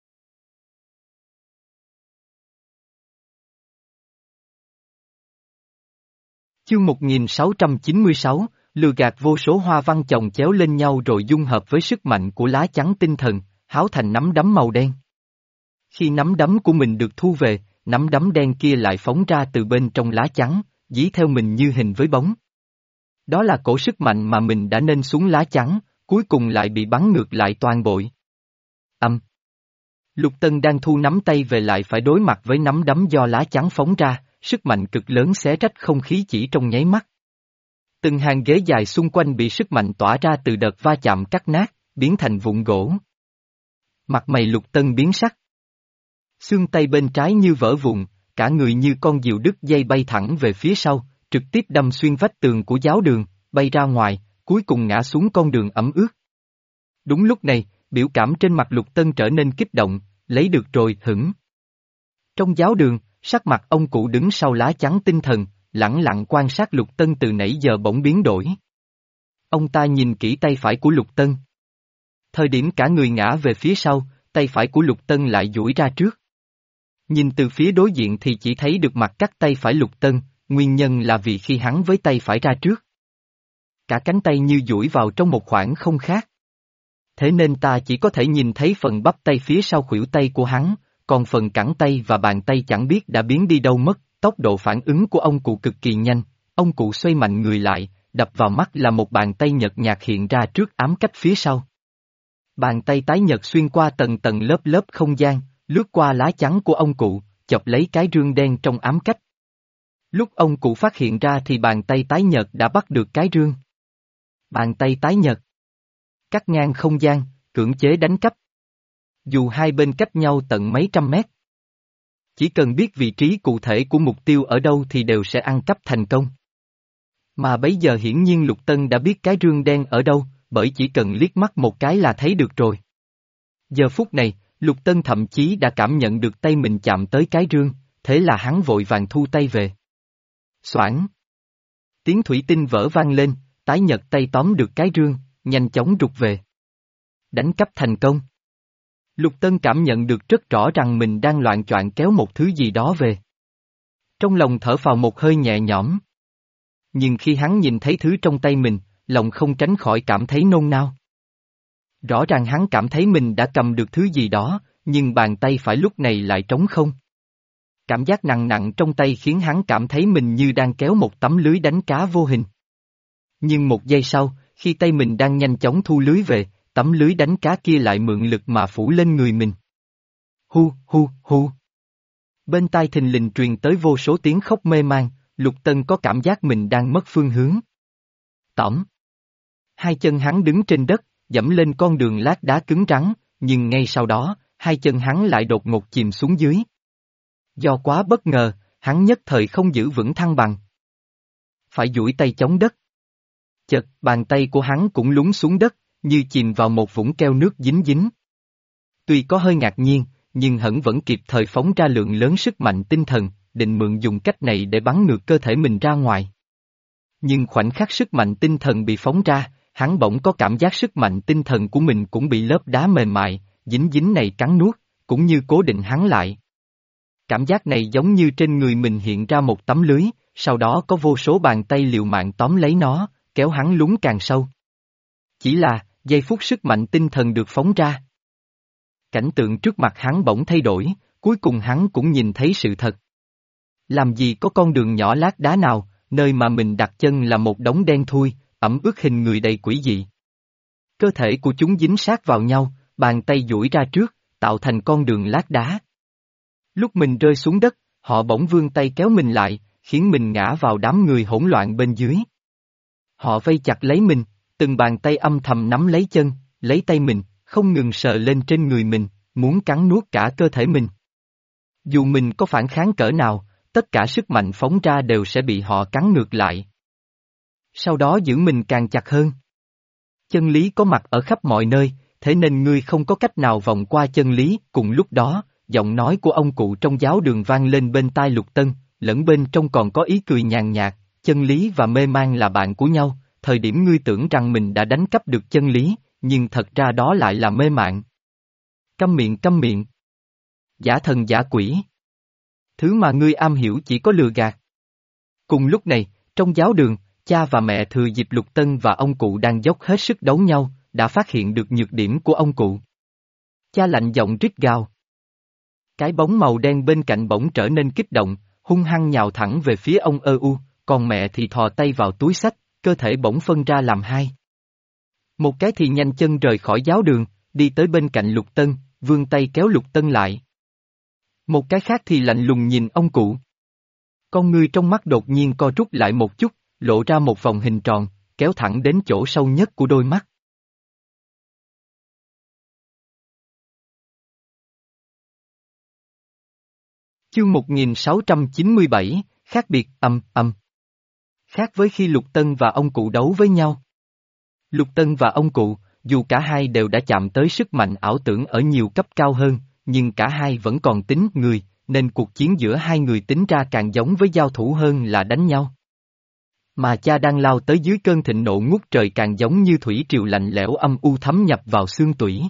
Chương một nghìn sáu trăm chín mươi sáu, lừa gạt vô số hoa văn chồng chéo lên nhau rồi dung hợp với sức mạnh của lá chắn tinh thần, háo thành nắm đấm màu đen. Khi nắm đấm của mình được thu về, nắm đấm đen kia lại phóng ra từ bên trong lá chắn, dí theo mình như hình với bóng. Đó là cổ sức mạnh mà mình đã nện xuống lá chắn, cuối cùng lại bị bắn ngược lại toàn bội. Âm. Lục Tân đang thu nắm tay về lại phải đối mặt với nắm đấm do lá chắn phóng ra, sức mạnh cực lớn xé rách không khí chỉ trong nháy mắt. Từng hàng ghế dài xung quanh bị sức mạnh tỏa ra từ đợt va chạm cắt nát, biến thành vụn gỗ. Mặt mày Lục Tân biến sắc. Xương tay bên trái như vỡ vụn, cả người như con diều đứt dây bay thẳng về phía sau, trực tiếp đâm xuyên vách tường của giáo đường, bay ra ngoài, cuối cùng ngã xuống con đường ẩm ướt. Đúng lúc này, biểu cảm trên mặt Lục Tân trở nên kích động, lấy được rồi hửng. Trong giáo đường, sắc mặt ông cụ đứng sau lá chắn tinh thần, lẳng lặng quan sát Lục Tân từ nãy giờ bỗng biến đổi. Ông ta nhìn kỹ tay phải của Lục Tân. Thời điểm cả người ngã về phía sau, tay phải của Lục Tân lại duỗi ra trước. Nhìn từ phía đối diện thì chỉ thấy được mặt cắt tay phải Lục Tân, nguyên nhân là vì khi hắn với tay phải ra trước. Cả cánh tay như duỗi vào trong một khoảng không khác. Thế nên ta chỉ có thể nhìn thấy phần bắp tay phía sau khuỷu tay của hắn, còn phần cẳng tay và bàn tay chẳng biết đã biến đi đâu mất. Tốc độ phản ứng của ông cụ cực kỳ nhanh, ông cụ xoay mạnh người lại, đập vào mắt là một bàn tay nhợt nhạt hiện ra trước ám cách phía sau. Bàn tay tái nhợt xuyên qua tầng tầng lớp lớp không gian, lướt qua lá chắn của ông cụ, chọc lấy cái rương đen trong ám cách. Lúc ông cụ phát hiện ra thì bàn tay tái nhợt đã bắt được cái rương. Bàn tay tái nhợt. Cắt ngang không gian, cưỡng chế đánh cắp. Dù hai bên cách nhau tận mấy trăm mét. Chỉ cần biết vị trí cụ thể của mục tiêu ở đâu thì đều sẽ ăn cắp thành công. Mà bấy giờ hiển nhiên Lục Tân đã biết cái rương đen ở đâu, bởi chỉ cần liếc mắt một cái là thấy được rồi. Giờ phút này, Lục Tân thậm chí đã cảm nhận được tay mình chạm tới cái rương, thế là hắn vội vàng thu tay về. Xoảng. Tiếng thủy tinh vỡ vang lên, tái nhợt tay tóm được cái rương, nhanh chóng rụt về. Đánh cắp thành công. Lục Tân cảm nhận được rất rõ rằng mình đang loạng choạng kéo một thứ gì đó về. Trong lòng thở phào một hơi nhẹ nhõm. Nhưng khi hắn nhìn thấy thứ trong tay mình, lòng không tránh khỏi cảm thấy nôn nao. Rõ ràng hắn cảm thấy mình đã cầm được thứ gì đó, nhưng bàn tay phải lúc này lại trống không. Cảm giác nặng nặng trong tay khiến hắn cảm thấy mình như đang kéo một tấm lưới đánh cá vô hình. Nhưng một giây sau, khi tay mình đang nhanh chóng thu lưới về, tấm lưới đánh cá kia lại mượn lực mà phủ lên người mình. Hu, hu, hu. Bên tai thình lình truyền tới vô số tiếng khóc mê man, Lục Tân có cảm giác mình đang mất phương hướng. Tỏm. Hai chân hắn đứng trên đất, dẫm lên con đường lát đá cứng rắn, nhưng ngay sau đó, hai chân hắn lại đột ngột chìm xuống dưới. Do quá bất ngờ, hắn nhất thời không giữ vững thăng bằng. Phải duỗi tay chống đất. Chợt, bàn tay của hắn cũng lún xuống đất, như chìm vào một vũng keo nước dính dính. Tuy có hơi ngạc nhiên, nhưng hắn vẫn kịp thời phóng ra lượng lớn sức mạnh tinh thần, định mượn dùng cách này để bắn ngược cơ thể mình ra ngoài. Nhưng khoảnh khắc sức mạnh tinh thần bị phóng ra, hắn bỗng có cảm giác sức mạnh tinh thần của mình cũng bị lớp đá mềm mại, dính dính này cắn nuốt, cũng như cố định hắn lại. Cảm giác này giống như trên người mình hiện ra một tấm lưới, sau đó có vô số bàn tay liều mạng tóm lấy nó, kéo hắn lún càng sâu. Chỉ là, giây phút sức mạnh tinh thần được phóng ra. Cảnh tượng trước mặt hắn bỗng thay đổi, cuối cùng hắn cũng nhìn thấy sự thật. Làm gì có con đường nhỏ lát đá nào, nơi mà mình đặt chân là một đống đen thui, ẩm ướt hình người đầy quỷ dị. Cơ thể của chúng dính sát vào nhau, bàn tay duỗi ra trước, tạo thành con đường lát đá. Lúc mình rơi xuống đất, họ bỗng vươn tay kéo mình lại, khiến mình ngã vào đám người hỗn loạn bên dưới. Họ vây chặt lấy mình, từng bàn tay âm thầm nắm lấy chân, lấy tay mình, không ngừng sờ lên trên người mình, muốn cắn nuốt cả cơ thể mình. Dù mình có phản kháng cỡ nào, tất cả sức mạnh phóng ra đều sẽ bị họ cắn ngược lại. Sau đó giữ mình càng chặt hơn. Chân lý có mặt ở khắp mọi nơi, thế nên ngươi không có cách nào vòng qua chân lý. Cùng lúc đó, giọng nói của ông cụ trong giáo đường vang lên bên tai Lục Tân, lẫn bên trong còn có ý cười nhàn nhạt, chân lý và mê man là bạn của nhau, thời điểm ngươi tưởng rằng mình đã đánh cắp được chân lý, nhưng thật ra đó lại là mê man. Câm miệng câm miệng. Giả thần giả quỷ. Thứ mà ngươi am hiểu chỉ có lừa gạt. Cùng lúc này, trong giáo đường, cha và mẹ thừa dịp Lục Tân và ông cụ đang dốc hết sức đấu nhau, đã phát hiện được nhược điểm của ông cụ. Cha lạnh giọng rít gào. Cái bóng màu đen bên cạnh bỗng trở nên kích động, hung hăng nhào thẳng về phía ông ơ u, còn mẹ thì thò tay vào túi xách, cơ thể bỗng phân ra làm hai. Một cái thì nhanh chân rời khỏi giáo đường, đi tới bên cạnh Lục Tân, vươn tay kéo Lục Tân lại. Một cái khác thì lạnh lùng nhìn ông cụ. Con ngươi trong mắt đột nhiên co rút lại một chút, lộ ra một vòng hình tròn, kéo thẳng đến chỗ sâu nhất của đôi mắt. Chương một nghìn sáu trăm chín mươi bảy, khác biệt, âm, âm. Khác với khi Lục Tân và ông cụ đấu với nhau. Lục Tân và ông cụ, dù cả hai đều đã chạm tới sức mạnh ảo tưởng ở nhiều cấp cao hơn, nhưng cả hai vẫn còn tính người, nên cuộc chiến giữa hai người tính ra càng giống với giao thủ hơn là đánh nhau. Mà cha đang lao tới dưới cơn thịnh nộ ngút trời càng giống như thủy triều lạnh lẽo âm u thấm nhập vào xương tủy.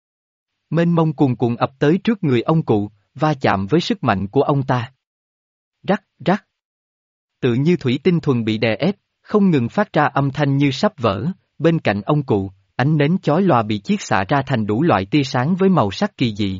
Mênh mông cuồn cuộn ập tới trước người ông cụ, va chạm với sức mạnh của ông ta. Rắc, rắc. Tự như thủy tinh thuần bị đè ép, không ngừng phát ra âm thanh như sắp vỡ, bên cạnh ông cụ, ánh nến chói lòa bị chiết xạ ra thành đủ loại tia sáng với màu sắc kỳ dị.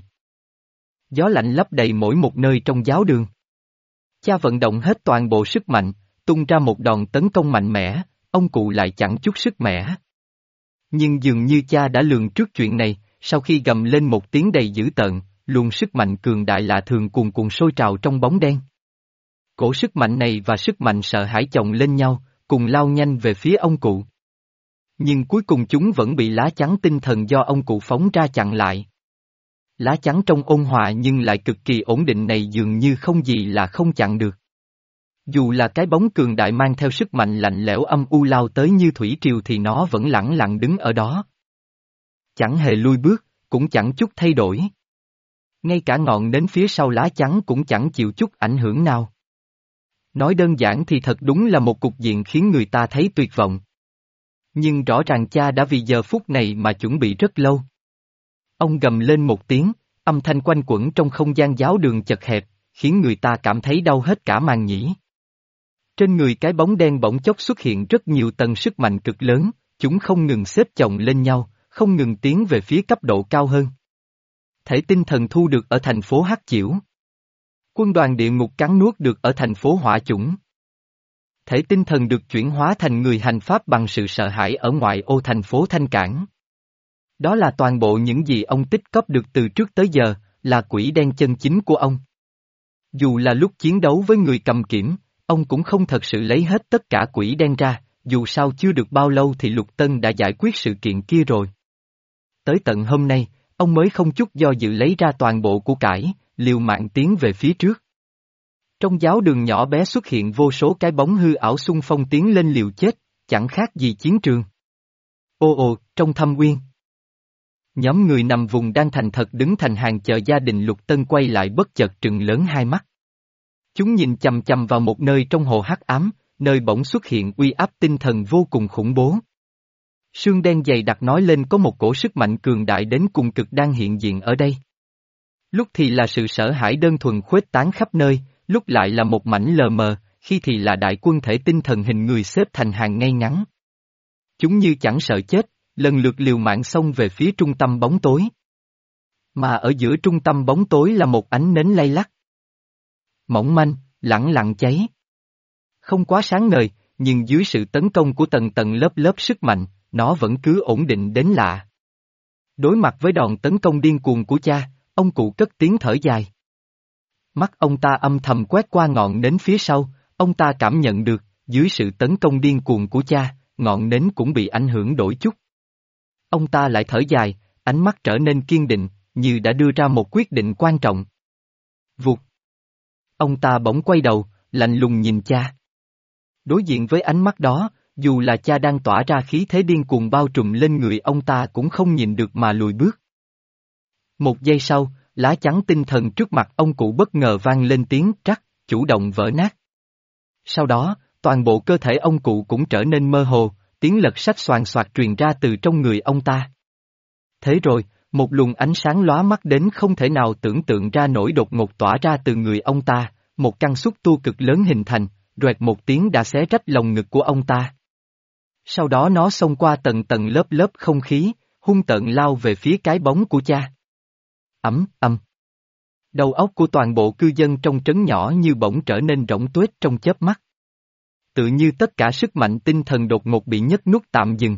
Gió lạnh lấp đầy mỗi một nơi trong giáo đường. Cha vận động hết toàn bộ sức mạnh, tung ra một đòn tấn công mạnh mẽ, ông cụ lại chẳng chút sức mẻ. Nhưng dường như cha đã lường trước chuyện này, sau khi gầm lên một tiếng đầy dữ tợn, luồng sức mạnh cường đại lạ thường cuồn cuộn sôi trào trong bóng đen. Cổ sức mạnh này và sức mạnh sợ hãi chồng lên nhau, cùng lao nhanh về phía ông cụ. Nhưng cuối cùng chúng vẫn bị lá chắn tinh thần do ông cụ phóng ra chặn lại. Lá chắn trong ôn hòa nhưng lại cực kỳ ổn định này dường như không gì là không chặn được. Dù là cái bóng cường đại mang theo sức mạnh lạnh lẽo âm u lao tới như thủy triều thì nó vẫn lẳng lặng đứng ở đó. Chẳng hề lui bước, cũng chẳng chút thay đổi. Ngay cả ngọn nến phía sau lá chắn cũng chẳng chịu chút ảnh hưởng nào. Nói đơn giản thì thật đúng là một cục diện khiến người ta thấy tuyệt vọng. Nhưng rõ ràng cha đã vì giờ phút này mà chuẩn bị rất lâu. Ông gầm lên một tiếng, âm thanh quanh quẩn trong không gian giáo đường chật hẹp, khiến người ta cảm thấy đau hết cả màng nhĩ. Trên người cái bóng đen bỗng chốc xuất hiện rất nhiều tầng sức mạnh cực lớn, chúng không ngừng xếp chồng lên nhau, không ngừng tiến về phía cấp độ cao hơn. Thể tinh thần thu được ở thành phố Hắc Chiểu. Quân đoàn địa ngục cắn nuốt được ở thành phố Hỏa Chủng. Thể tinh thần được chuyển hóa thành người hành pháp bằng sự sợ hãi ở ngoại ô thành phố Thanh Cảng. Đó là toàn bộ những gì ông tích cóp được từ trước tới giờ, là quỷ đen chân chính của ông. Dù là lúc chiến đấu với người cầm kiểm, ông cũng không thật sự lấy hết tất cả quỷ đen ra, dù sao chưa được bao lâu thì Lục Tân đã giải quyết sự kiện kia rồi. Tới tận hôm nay, ông mới không chút do dự lấy ra toàn bộ của cải, liều mạng tiến về phía trước. Trong giáo đường nhỏ bé xuất hiện vô số cái bóng hư ảo xung phong tiến lên liều chết, chẳng khác gì chiến trường. Ô ồ, trong thâm uyên. Nhóm người nằm vùng đang thành thật đứng thành hàng chờ gia đình Lục Tân quay lại bất chợt trừng lớn hai mắt. Chúng nhìn chằm chằm vào một nơi trong hồ hắc ám, nơi bỗng xuất hiện uy áp tinh thần vô cùng khủng bố. Sương đen dày đặc nói lên có một cổ sức mạnh cường đại đến cùng cực đang hiện diện ở đây. Lúc thì là sự sợ hãi đơn thuần khuếch tán khắp nơi, lúc lại là một mảnh lờ mờ, khi thì là đại quân thể tinh thần hình người xếp thành hàng ngay ngắn. Chúng như chẳng sợ chết, lần lượt liều mạng xông về phía trung tâm bóng tối. Mà ở giữa trung tâm bóng tối là một ánh nến lay lắc. Mỏng manh, lẳng lặng cháy. Không quá sáng ngời, nhưng dưới sự tấn công của tầng tầng lớp lớp sức mạnh, nó vẫn cứ ổn định đến lạ. Đối mặt với đòn tấn công điên cuồng của cha, ông cụ cất tiếng thở dài. Mắt ông ta âm thầm quét qua ngọn nến phía sau, ông ta cảm nhận được, dưới sự tấn công điên cuồng của cha, ngọn nến cũng bị ảnh hưởng đổi chút. Ông ta lại thở dài, ánh mắt trở nên kiên định, như đã đưa ra một quyết định quan trọng. Vụt. Ông ta bỗng quay đầu, lạnh lùng nhìn cha. Đối diện với ánh mắt đó, dù là cha đang tỏa ra khí thế điên cuồng bao trùm lên người ông ta cũng không nhìn được mà lùi bước. Một giây sau, lá chắn tinh thần trước mặt ông cụ bất ngờ vang lên tiếng trắc, chủ động vỡ nát. Sau đó, toàn bộ cơ thể ông cụ cũng trở nên mơ hồ, tiếng lật sách xoàn xoạc truyền ra từ trong người ông ta. Thế rồi, một luồng ánh sáng lóa mắt đến không thể nào tưởng tượng ra nổi đột ngột tỏa ra từ người ông ta, một căn xúc tu cực lớn hình thành, roẹt một tiếng đã xé rách lồng ngực của ông ta. Sau đó nó xông qua tầng tầng lớp lớp không khí, hung tợn lao về phía cái bóng của cha. Ẩm, ầm. Đầu óc của toàn bộ cư dân trong trấn nhỏ như bỗng trở nên rỗng tuếch trong chớp mắt. Tự như tất cả sức mạnh tinh thần đột ngột bị nhấc nút tạm dừng.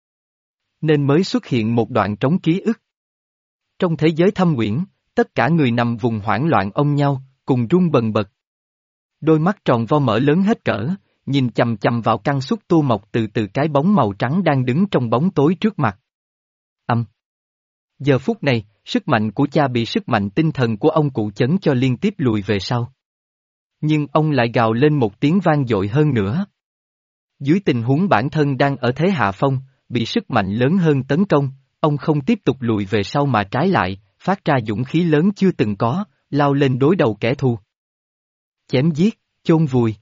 Nên mới xuất hiện một đoạn trống ký ức. Trong thế giới thâm uyển, tất cả người nằm vùng hoảng loạn ôm nhau, cùng run bần bật. Đôi mắt tròn vo mở lớn hết cỡ, nhìn chằm chằm vào căn xúc tu mọc từ từ cái bóng màu trắng đang đứng trong bóng tối trước mặt. Âm. Giờ phút này, sức mạnh của cha bị sức mạnh tinh thần của ông cụ chấn cho liên tiếp lùi về sau. Nhưng ông lại gào lên một tiếng vang dội hơn nữa. Dưới tình huống bản thân đang ở thế hạ phong, bị sức mạnh lớn hơn tấn công, ông không tiếp tục lùi về sau mà trái lại, phát ra dũng khí lớn chưa từng có, lao lên đối đầu kẻ thù. Chém giết, chôn vùi.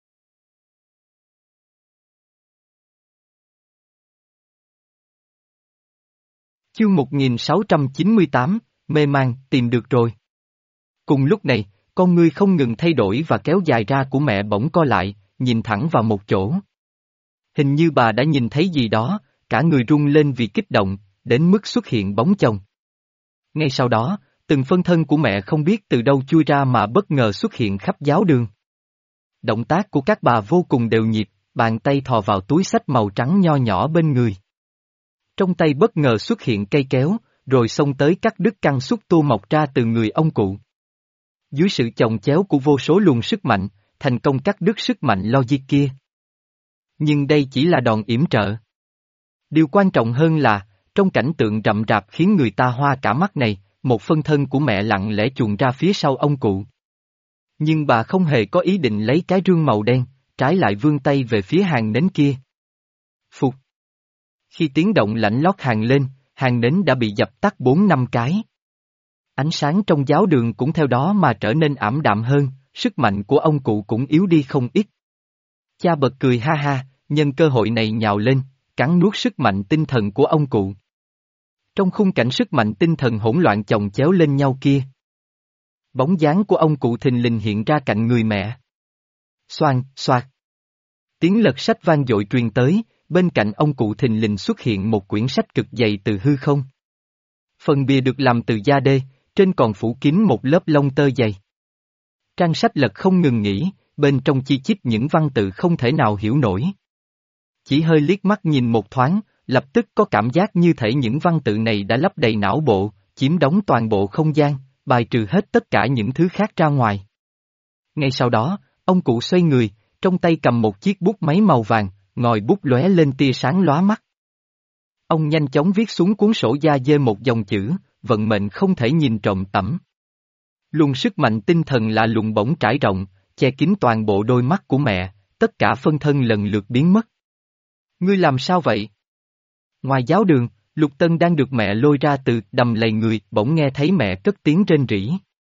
Chương một nghìn sáu trăm chín mươi tám, mê man, tìm được rồi. Cùng lúc này, con ngươi không ngừng thay đổi và kéo dài ra của mẹ bỗng co lại, nhìn thẳng vào một chỗ. Hình như bà đã nhìn thấy gì đó, cả người rung lên vì kích động, đến mức xuất hiện bóng chồng. Ngay sau đó, từng phân thân của mẹ không biết từ đâu chui ra mà bất ngờ xuất hiện khắp giáo đường. Động tác của các bà vô cùng đều nhịp, bàn tay thò vào túi xách màu trắng nho nhỏ bên người. Trong tay bất ngờ xuất hiện cây kéo, rồi xông tới cắt đứt căn xúc tu mọc ra từ người ông cụ. Dưới sự chồng chéo của vô số luồng sức mạnh, thành công cắt đứt sức mạnh logic kia. Nhưng đây chỉ là đòn yểm trợ. Điều quan trọng hơn là, trong cảnh tượng rậm rạp khiến người ta hoa cả mắt này, một phân thân của mẹ lặng lẽ chuồn ra phía sau ông cụ. Nhưng bà không hề có ý định lấy cái rương màu đen, trái lại vươn tay về phía hàng nến kia. Phục. Khi tiếng động lạnh lót hàng lên, hàng nến đã bị dập tắt bốn năm cái. Ánh sáng trong giáo đường cũng theo đó mà trở nên ảm đạm hơn, sức mạnh của ông cụ cũng yếu đi không ít. Cha bật cười ha ha, nhân cơ hội này nhào lên, cắn nuốt sức mạnh tinh thần của ông cụ. Trong khung cảnh sức mạnh tinh thần hỗn loạn chồng chéo lên nhau kia, bóng dáng của ông cụ thình lình hiện ra cạnh người mẹ. Xoang, xoạc. Tiếng lật sách vang dội truyền tới, bên cạnh ông cụ thình lình xuất hiện một quyển sách cực dày từ hư không. Phần bìa được làm từ da đê, trên còn phủ kín một lớp lông tơ dày. Trang sách lật không ngừng nghỉ, bên trong chi chít những văn tự không thể nào hiểu nổi. Chỉ hơi liếc mắt nhìn một thoáng, lập tức có cảm giác như thể những văn tự này đã lấp đầy não bộ, chiếm đóng toàn bộ không gian, bài trừ hết tất cả những thứ khác ra ngoài. Ngay sau đó, ông cụ xoay người, trong tay cầm một chiếc bút máy màu vàng, ngòi bút lóe lên tia sáng lóa mắt. Ông nhanh chóng viết xuống cuốn sổ da dê một dòng chữ, vận mệnh không thể nhìn trộm tẩm. Luồng sức mạnh tinh thần lạ lùng bỗng trải rộng, che kín toàn bộ đôi mắt của mẹ, tất cả phân thân lần lượt biến mất. Ngươi làm sao vậy? Ngoài giáo đường, Lục Tân đang được mẹ lôi ra từ đầm lầy người, bỗng nghe thấy mẹ cất tiếng rên rỉ.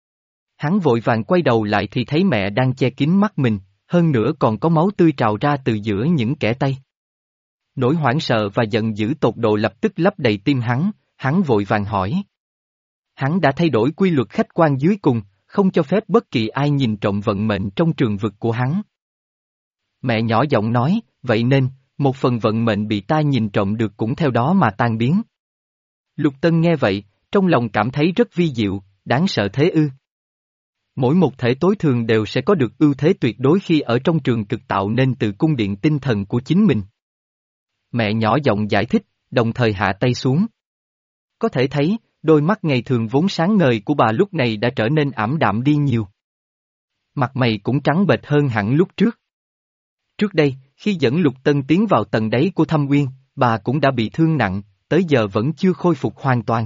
Hắn vội vàng quay đầu lại thì thấy mẹ đang che kín mắt mình, hơn nữa còn có máu tươi trào ra từ giữa những kẽ tay. Nỗi hoảng sợ và giận dữ tột độ lập tức lấp đầy tim hắn, hắn vội vàng hỏi. Hắn đã thay đổi quy luật khách quan dưới cùng, không cho phép bất kỳ ai nhìn trộm vận mệnh trong trường vực của hắn. Mẹ nhỏ giọng nói, vậy nên, một phần vận mệnh bị ta nhìn trộm được cũng theo đó mà tan biến. Lục Tân nghe vậy, trong lòng cảm thấy rất vi diệu, đáng sợ thế ư. Mỗi một thể tối thường đều sẽ có được ưu thế tuyệt đối khi ở trong trường cực tạo nên từ cung điện tinh thần của chính mình. Mẹ nhỏ giọng giải thích, đồng thời hạ tay xuống. Có thể thấy, đôi mắt ngày thường vốn sáng ngời của bà lúc này đã trở nên ảm đạm đi nhiều. Mặt mày cũng trắng bệch hơn hẳn lúc trước. Trước đây, khi dẫn Lục Tân tiến vào tầng đáy của thâm uyên, bà cũng đã bị thương nặng, tới giờ vẫn chưa khôi phục hoàn toàn.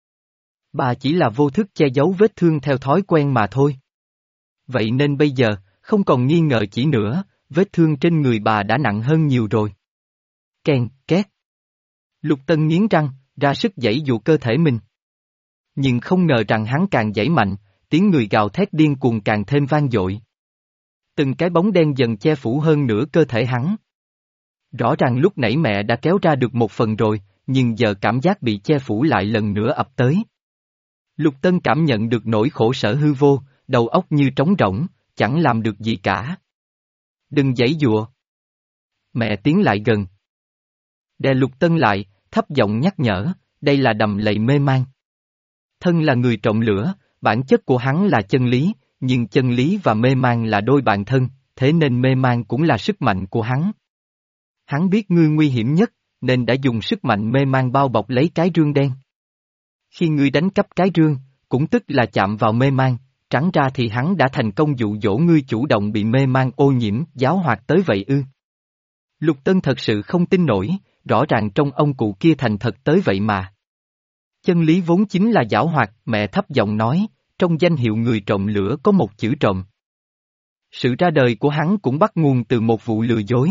Bà chỉ là vô thức che giấu vết thương theo thói quen mà thôi. Vậy nên bây giờ, không còn nghi ngờ chỉ nữa, vết thương trên người bà đã nặng hơn nhiều rồi. Keng, két. Lục Tân nghiến răng, ra sức giãy dụ cơ thể mình. Nhưng không ngờ rằng hắn càng giãy mạnh, tiếng người gào thét điên cuồng càng thêm vang dội. Từng cái bóng đen dần che phủ hơn nửa cơ thể hắn. Rõ ràng lúc nãy mẹ đã kéo ra được một phần rồi, nhưng giờ cảm giác bị che phủ lại lần nữa ập tới. Lục Tân cảm nhận được nỗi khổ sở hư vô, đầu óc như trống rỗng, chẳng làm được gì cả. Đừng giãy giụa. Mẹ tiến lại gần. Đè Lục Tân lại, thấp giọng nhắc nhở, đây là đầm lầy mê man. Thân là người trộm lửa, bản chất của hắn là chân lý, nhưng chân lý và mê man là đôi bạn thân, thế nên mê man cũng là sức mạnh của hắn. Hắn biết ngươi nguy hiểm nhất, nên đã dùng sức mạnh mê man bao bọc lấy cái rương đen. Khi ngươi đánh cắp cái rương, cũng tức là chạm vào mê man, trắng ra thì hắn đã thành công dụ dỗ ngươi chủ động bị mê man ô nhiễm, giáo hoạt tới vậy ư. Lục Tân thật sự không tin nổi, rõ ràng trong ông cụ kia thành thật tới vậy mà. Chân lý vốn chính là giảo hoạt, mẹ thấp giọng nói, trong danh hiệu người trộm lửa có một chữ trộm. Sự ra đời của hắn cũng bắt nguồn từ một vụ lừa dối.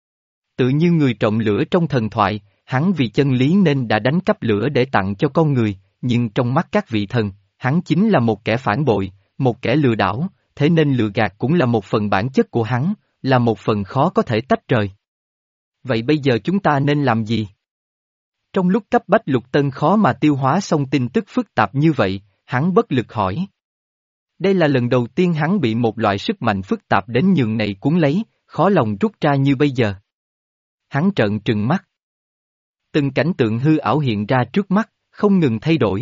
Tự như người trộm lửa trong thần thoại, hắn vì chân lý nên đã đánh cắp lửa để tặng cho con người, nhưng trong mắt các vị thần, hắn chính là một kẻ phản bội, một kẻ lừa đảo, thế nên lừa gạt cũng là một phần bản chất của hắn, là một phần khó có thể tách rời. Vậy bây giờ chúng ta nên làm gì? Trong lúc cấp bách Lục Tân khó mà tiêu hóa xong tin tức phức tạp như vậy, hắn bất lực hỏi. Đây là lần đầu tiên hắn bị một loại sức mạnh phức tạp đến nhường này cuốn lấy, khó lòng rút ra như bây giờ. Hắn trợn trừng mắt. Từng cảnh tượng hư ảo hiện ra trước mắt, không ngừng thay đổi.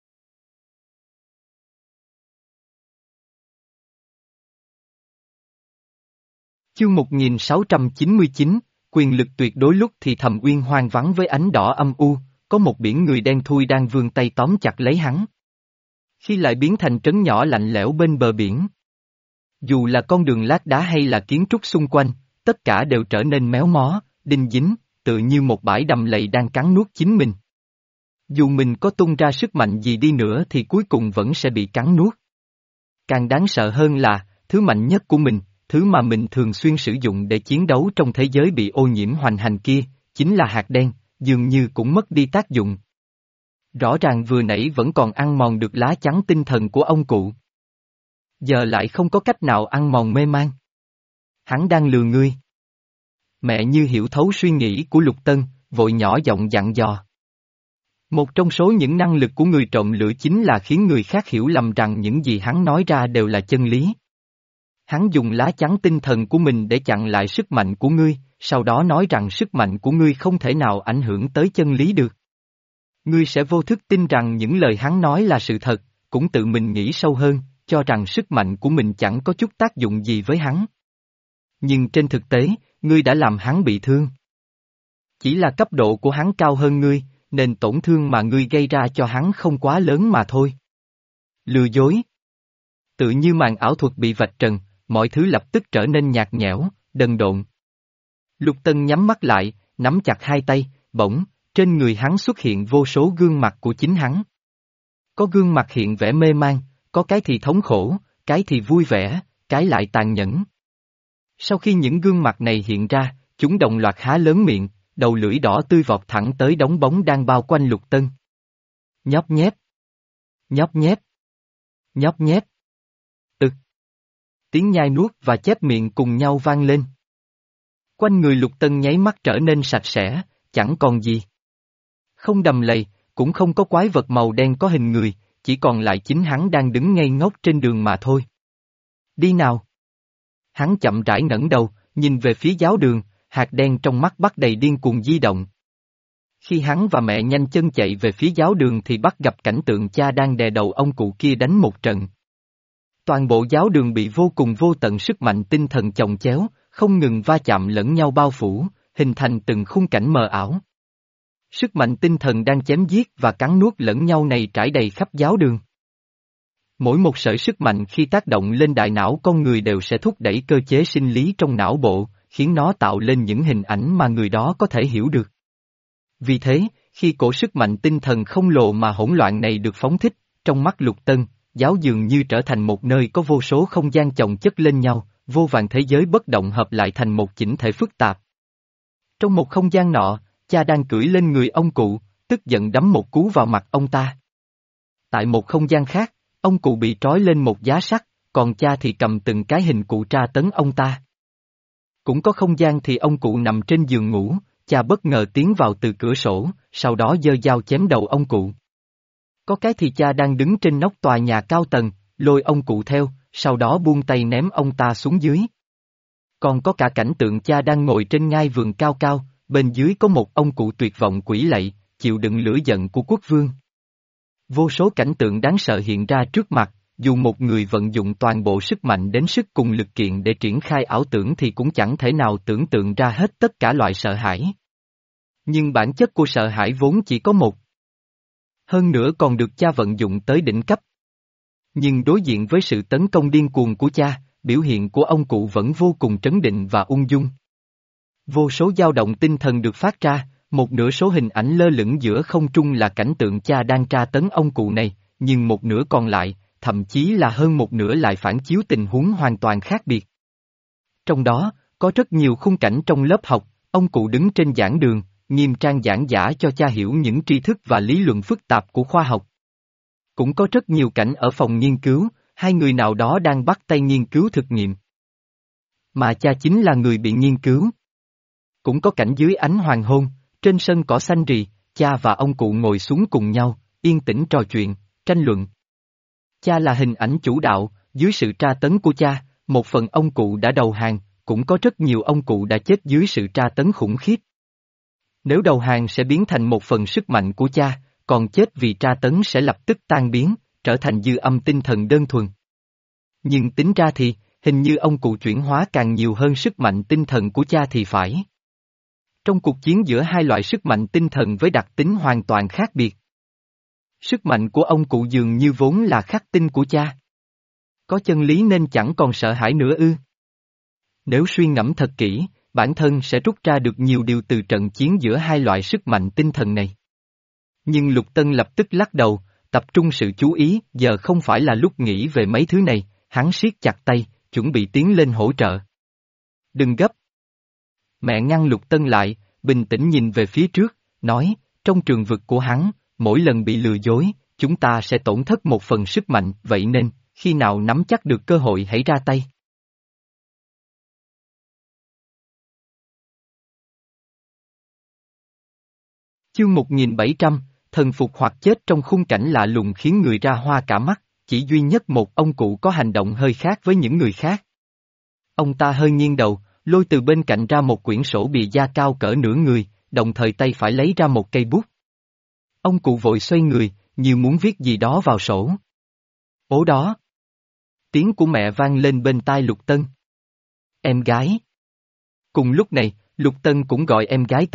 Chương một nghìn sáu trăm chín mươi chín, quyền lực tuyệt đối. Lúc thì Thầm Uyên hoang vắng với ánh đỏ âm u, có một biển người đen thui đang vươn tay tóm chặt lấy hắn. Khi lại biến thành trấn nhỏ lạnh lẽo bên bờ biển. Dù là con đường lát đá hay là kiến trúc xung quanh, tất cả đều trở nên méo mó, đinh dính, tự như một bãi đầm lầy đang cắn nuốt chính mình. Dù mình có tung ra sức mạnh gì đi nữa thì cuối cùng vẫn sẽ bị cắn nuốt. Càng đáng sợ hơn là, thứ mạnh nhất của mình, thứ mà mình thường xuyên sử dụng để chiến đấu trong thế giới bị ô nhiễm hoành hành kia, chính là hạt đen, dường như cũng mất đi tác dụng. Rõ ràng vừa nãy vẫn còn ăn mòn được lá chắn tinh thần của ông cụ. Giờ lại không có cách nào ăn mòn mê man. Hắn đang lừa ngươi. Mẹ như hiểu thấu suy nghĩ của Lục Tân, vội nhỏ giọng dặn dò. Một trong số những năng lực của người trộm lửa chính là khiến người khác hiểu lầm rằng những gì hắn nói ra đều là chân lý. Hắn dùng lá chắn tinh thần của mình để chặn lại sức mạnh của ngươi, sau đó nói rằng sức mạnh của ngươi không thể nào ảnh hưởng tới chân lý được. Ngươi sẽ vô thức tin rằng những lời hắn nói là sự thật, cũng tự mình nghĩ sâu hơn, cho rằng sức mạnh của mình chẳng có chút tác dụng gì với hắn. Nhưng trên thực tế, ngươi đã làm hắn bị thương. Chỉ là cấp độ của hắn cao hơn ngươi, nên tổn thương mà ngươi gây ra cho hắn không quá lớn mà thôi. Lừa dối. Tự như màn ảo thuật bị vạch trần, mọi thứ lập tức trở nên nhạt nhẽo, đần độn. Lục Tân nhắm mắt lại, nắm chặt hai tay, bỗng, trên người hắn xuất hiện vô số gương mặt của chính hắn. Có gương mặt hiện vẻ mê man, có cái thì thống khổ, cái thì vui vẻ, cái lại tàn nhẫn. Sau khi những gương mặt này hiện ra, chúng đồng loạt há lớn miệng, đầu lưỡi đỏ tươi vọt thẳng tới đống bóng đang bao quanh Lục Tân. Nhóp nhép. Nhóp nhép. Nhóp nhép. Ực. Tiếng nhai nuốt và chép miệng cùng nhau vang lên. Quanh người Lục Tân nháy mắt trở nên sạch sẽ, chẳng còn gì. Không đầm lầy, cũng không có quái vật màu đen có hình người, chỉ còn lại chính hắn đang đứng ngây ngốc trên đường mà thôi. Đi nào. Hắn chậm rãi ngẩng đầu, nhìn về phía giáo đường, hạt đen trong mắt bắt đầy điên cuồng di động. Khi hắn và mẹ nhanh chân chạy về phía giáo đường thì bắt gặp cảnh tượng cha đang đè đầu ông cụ kia đánh một trận. Toàn bộ giáo đường bị vô cùng vô tận sức mạnh tinh thần chồng chéo, không ngừng va chạm lẫn nhau bao phủ, hình thành từng khung cảnh mờ ảo. Sức mạnh tinh thần đang chém giết và cắn nuốt lẫn nhau này trải đầy khắp giáo đường. Mỗi một sợi sức mạnh khi tác động lên đại não con người đều sẽ thúc đẩy cơ chế sinh lý trong não bộ, khiến nó tạo lên những hình ảnh mà người đó có thể hiểu được. Vì thế, khi cổ sức mạnh tinh thần không lồ mà hỗn loạn này được phóng thích, trong mắt Lục Tân, giáo dường như trở thành một nơi có vô số không gian chồng chất lên nhau, vô vàn thế giới bất động hợp lại thành một chỉnh thể phức tạp. Trong một không gian nọ, cha đang cưỡi lên người ông cụ, tức giận đấm một cú vào mặt ông ta. Tại một không gian khác, ông cụ bị trói lên một giá sắt, còn cha thì cầm từng cái hình cụ tra tấn ông ta. Cũng có không gian thì ông cụ nằm trên giường ngủ, cha bất ngờ tiến vào từ cửa sổ, sau đó giơ dao chém đầu ông cụ. Có cái thì cha đang đứng trên nóc tòa nhà cao tầng, lôi ông cụ theo, sau đó buông tay ném ông ta xuống dưới. Còn có cả cảnh tượng cha đang ngồi trên ngai vườn cao cao, bên dưới có một ông cụ tuyệt vọng quỷ lạy, chịu đựng lửa giận của quốc vương. Vô số cảnh tượng đáng sợ hiện ra trước mặt, dù một người vận dụng toàn bộ sức mạnh đến sức cùng lực kiện để triển khai ảo tưởng thì cũng chẳng thể nào tưởng tượng ra hết tất cả loại sợ hãi. Nhưng bản chất của sợ hãi vốn chỉ có một. Hơn nữa còn được cha vận dụng tới đỉnh cấp. Nhưng đối diện với sự tấn công điên cuồng của cha, biểu hiện của ông cụ vẫn vô cùng trấn định và ung dung. Vô số dao động tinh thần được phát ra, một nửa số hình ảnh lơ lửng giữa không trung là cảnh tượng cha đang tra tấn ông cụ này, nhưng một nửa còn lại, thậm chí là hơn một nửa lại phản chiếu tình huống hoàn toàn khác biệt. Trong đó, có rất nhiều khung cảnh trong lớp học, ông cụ đứng trên giảng đường, nghiêm trang giảng giải cho cha hiểu những tri thức và lý luận phức tạp của khoa học. Cũng có rất nhiều cảnh ở phòng nghiên cứu, hai người nào đó đang bắt tay nghiên cứu thực nghiệm. Mà cha chính là người bị nghiên cứu. Cũng có cảnh dưới ánh hoàng hôn, trên sân cỏ xanh rì, cha và ông cụ ngồi xuống cùng nhau, yên tĩnh trò chuyện, tranh luận. Cha là hình ảnh chủ đạo, dưới sự tra tấn của cha, một phần ông cụ đã đầu hàng, cũng có rất nhiều ông cụ đã chết dưới sự tra tấn khủng khiếp. Nếu đầu hàng sẽ biến thành một phần sức mạnh của cha, còn chết vì tra tấn sẽ lập tức tan biến, trở thành dư âm tinh thần đơn thuần. Nhưng tính ra thì, hình như ông cụ chuyển hóa càng nhiều hơn sức mạnh tinh thần của cha thì phải. Trong cuộc chiến giữa hai loại sức mạnh tinh thần với đặc tính hoàn toàn khác biệt. Sức mạnh của ông cụ dường như vốn là khắc tinh của cha. Có chân lý nên chẳng còn sợ hãi nữa ư. Nếu suy ngẫm thật kỹ, bản thân sẽ rút ra được nhiều điều từ trận chiến giữa hai loại sức mạnh tinh thần này. Nhưng Lục Tân lập tức lắc đầu, tập trung sự chú ý, giờ không phải là lúc nghĩ về mấy thứ này, hắn siết chặt tay, chuẩn bị tiến lên hỗ trợ. Đừng gấp. Mẹ ngăn Lục Tân lại, bình tĩnh nhìn về phía trước, nói, trong trường vực của hắn, mỗi lần bị lừa dối, chúng ta sẽ tổn thất một phần sức mạnh, vậy nên, khi nào nắm chắc được cơ hội hãy ra tay. Chương một nghìn bảy trăm, thần phục hoặc chết trong khung cảnh lạ lùng khiến người ra hoa cả mắt, chỉ duy nhất một ông cụ có hành động hơi khác với những người khác. Ông ta hơi nghiêng đầu, lôi từ bên cạnh ra một quyển sổ bìa da cao cỡ nửa người, đồng thời tay phải lấy ra một cây bút. Ông cụ vội xoay người, như muốn viết gì đó vào sổ. Ố đó! Tiếng của mẹ vang lên bên tai Lục Tân. Em gái! Cùng lúc này, Lục Tân cũng gọi em gái tới,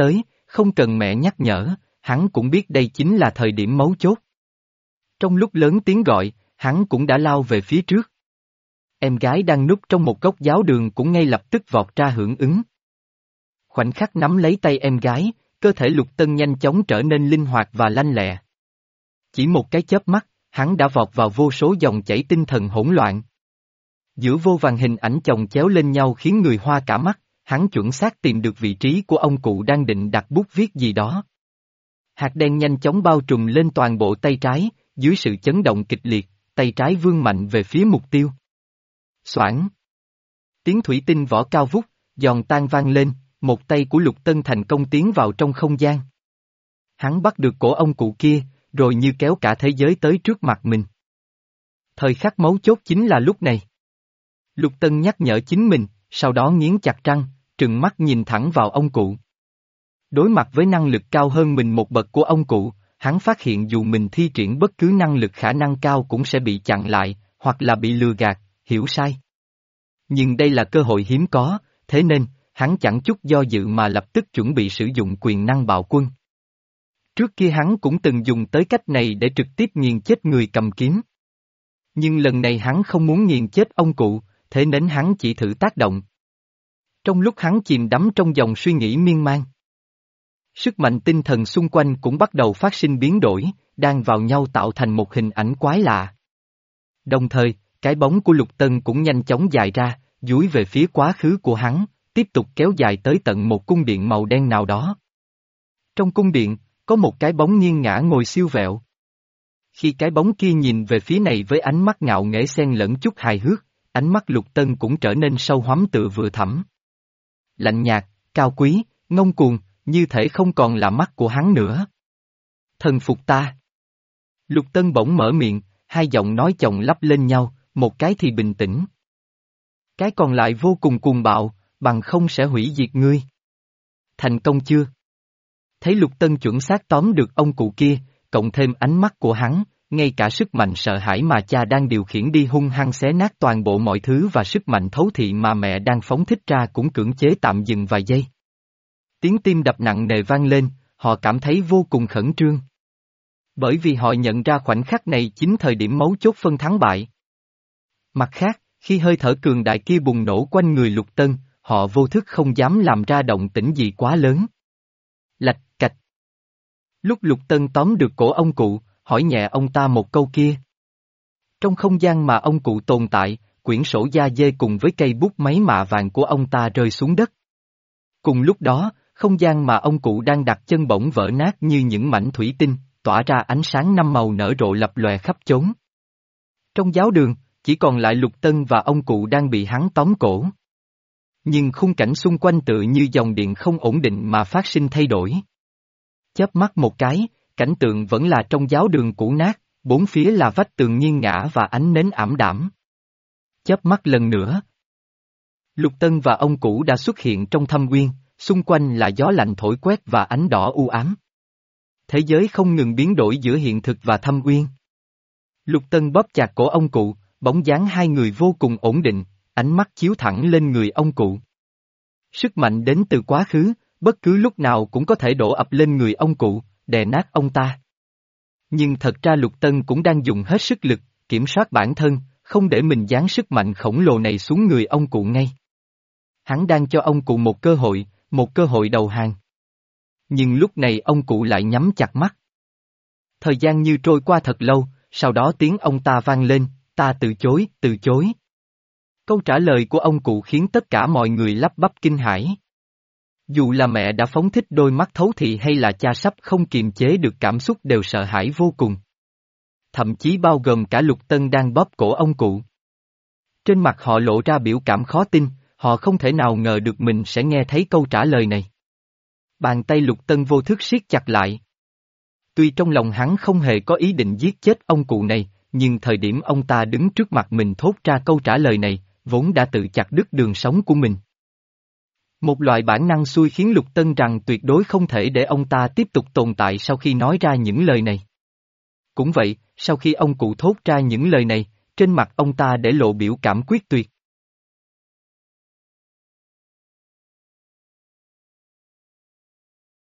không cần mẹ nhắc nhở, hắn cũng biết đây chính là thời điểm mấu chốt. Trong lúc lớn tiếng gọi, hắn cũng đã lao về phía trước. Em gái đang núp trong một góc giáo đường cũng ngay lập tức vọt ra hưởng ứng. Khoảnh khắc nắm lấy tay em gái, cơ thể Lục Tân nhanh chóng trở nên linh hoạt và lanh lẹ. Chỉ một cái chớp mắt, hắn đã vọt vào vô số dòng chảy tinh thần hỗn loạn. Giữa vô vàn hình ảnh chồng chéo lên nhau khiến người hoa cả mắt, hắn chuẩn xác tìm được vị trí của ông cụ đang định đặt bút viết gì đó. Hạt đen nhanh chóng bao trùm lên toàn bộ tay trái, dưới sự chấn động kịch liệt, tay trái vươn mạnh về phía mục tiêu. Xoảng. Tiếng thủy tinh vỏ cao vút, giòn tan vang lên, một tay của Lục Tân thành công tiến vào trong không gian. Hắn bắt được cổ ông cụ kia, rồi như kéo cả thế giới tới trước mặt mình. Thời khắc mấu chốt chính là lúc này. Lục Tân nhắc nhở chính mình, sau đó nghiến chặt răng, trừng mắt nhìn thẳng vào ông cụ. Đối mặt với năng lực cao hơn mình một bậc của ông cụ, hắn phát hiện dù mình thi triển bất cứ năng lực khả năng cao cũng sẽ bị chặn lại, hoặc là bị lừa gạt, hiểu sai. Nhưng đây là cơ hội hiếm có, thế nên, hắn chẳng chút do dự mà lập tức chuẩn bị sử dụng quyền năng bạo quân. Trước kia hắn cũng từng dùng tới cách này để trực tiếp nghiền chết người cầm kiếm. Nhưng lần này hắn không muốn nghiền chết ông cụ, thế nên hắn chỉ thử tác động. Trong lúc hắn chìm đắm trong dòng suy nghĩ miên man, sức mạnh tinh thần xung quanh cũng bắt đầu phát sinh biến đổi, đang vào nhau tạo thành một hình ảnh quái lạ. Đồng thời, cái bóng của Lục Tân cũng nhanh chóng dài ra, dúi về phía quá khứ của hắn, tiếp tục kéo dài tới tận một cung điện màu đen nào đó. Trong cung điện, có một cái bóng nghiêng ngã ngồi siêu vẹo. Khi cái bóng kia nhìn về phía này với ánh mắt ngạo nghễ xen lẫn chút hài hước, ánh mắt Lục Tân cũng trở nên sâu hoắm tựa vừa thẳm. Lạnh nhạt, cao quý, ngông cuồng, như thể không còn là mắt của hắn nữa. Thần phục ta. Lục Tân bỗng mở miệng, hai giọng nói chồng lắp lên nhau, một cái thì bình tĩnh. Cái còn lại vô cùng cuồng bạo, bằng không sẽ hủy diệt ngươi. Thành công chưa? Thấy Lục Tân chuẩn xác tóm được ông cụ kia, cộng thêm ánh mắt của hắn, ngay cả sức mạnh sợ hãi mà cha đang điều khiển đi hung hăng xé nát toàn bộ mọi thứ và sức mạnh thấu thị mà mẹ đang phóng thích ra cũng cưỡng chế tạm dừng vài giây. Tiếng tim đập nặng nề vang lên, họ cảm thấy vô cùng khẩn trương. Bởi vì họ nhận ra khoảnh khắc này chính thời điểm mấu chốt phân thắng bại. Mặt khác, khi hơi thở cường đại kia bùng nổ quanh người Lục Tân, họ vô thức không dám làm ra động tĩnh gì quá lớn. Lạch cạch. Lúc Lục Tân tóm được cổ ông cụ, hỏi nhẹ ông ta một câu kia. Trong không gian mà ông cụ tồn tại, quyển sổ da dê cùng với cây bút máy mạ vàng của ông ta rơi xuống đất. Cùng lúc đó, không gian mà ông cụ đang đặt chân bỗng vỡ nát như những mảnh thủy tinh, tỏa ra ánh sáng năm màu nở rộ lập lòe khắp chốn. Trong giáo đường, chỉ còn lại Lục Tân và ông cụ đang bị hắn tóm cổ. Nhưng khung cảnh xung quanh tựa như dòng điện không ổn định mà phát sinh thay đổi. Chớp mắt một cái, cảnh tượng vẫn là trong giáo đường cũ nát, bốn phía là vách tường nghiêng ngã và ánh nến ảm đạm. Chớp mắt lần nữa. Lục Tân và ông cụ đã xuất hiện trong thâm uyên, xung quanh là gió lạnh thổi quét và ánh đỏ u ám. Thế giới không ngừng biến đổi giữa hiện thực và thâm uyên. Lục Tân bóp chặt cổ ông cụ, bóng dáng hai người vô cùng ổn định, ánh mắt chiếu thẳng lên người ông cụ. Sức mạnh đến từ quá khứ, bất cứ lúc nào cũng có thể đổ ập lên người ông cụ, đè nát ông ta. Nhưng thật ra Lục Tân cũng đang dùng hết sức lực, kiểm soát bản thân, không để mình giáng sức mạnh khổng lồ này xuống người ông cụ ngay. Hắn đang cho ông cụ một cơ hội, một cơ hội đầu hàng. Nhưng lúc này ông cụ lại nhắm chặt mắt. Thời gian như trôi qua thật lâu, sau đó tiếng ông ta vang lên, ta từ chối, từ chối. Câu trả lời của ông cụ khiến tất cả mọi người lắp bắp kinh hãi. Dù là mẹ đã phóng thích đôi mắt thấu thị hay là cha sắp không kiềm chế được cảm xúc đều sợ hãi vô cùng. Thậm chí bao gồm cả Lục Tân đang bóp cổ ông cụ. Trên mặt họ lộ ra biểu cảm khó tin, họ không thể nào ngờ được mình sẽ nghe thấy câu trả lời này. Bàn tay Lục Tân vô thức siết chặt lại. Tuy trong lòng hắn không hề có ý định giết chết ông cụ này, nhưng thời điểm ông ta đứng trước mặt mình thốt ra câu trả lời này, vốn đã tự chặt đứt đường sống của mình. Một loại bản năng xui khiến Lục Tân rằng tuyệt đối không thể để ông ta tiếp tục tồn tại sau khi nói ra những lời này. Cũng vậy, sau khi ông cụ thốt ra những lời này, trên mặt ông ta để lộ biểu cảm quyết tuyệt.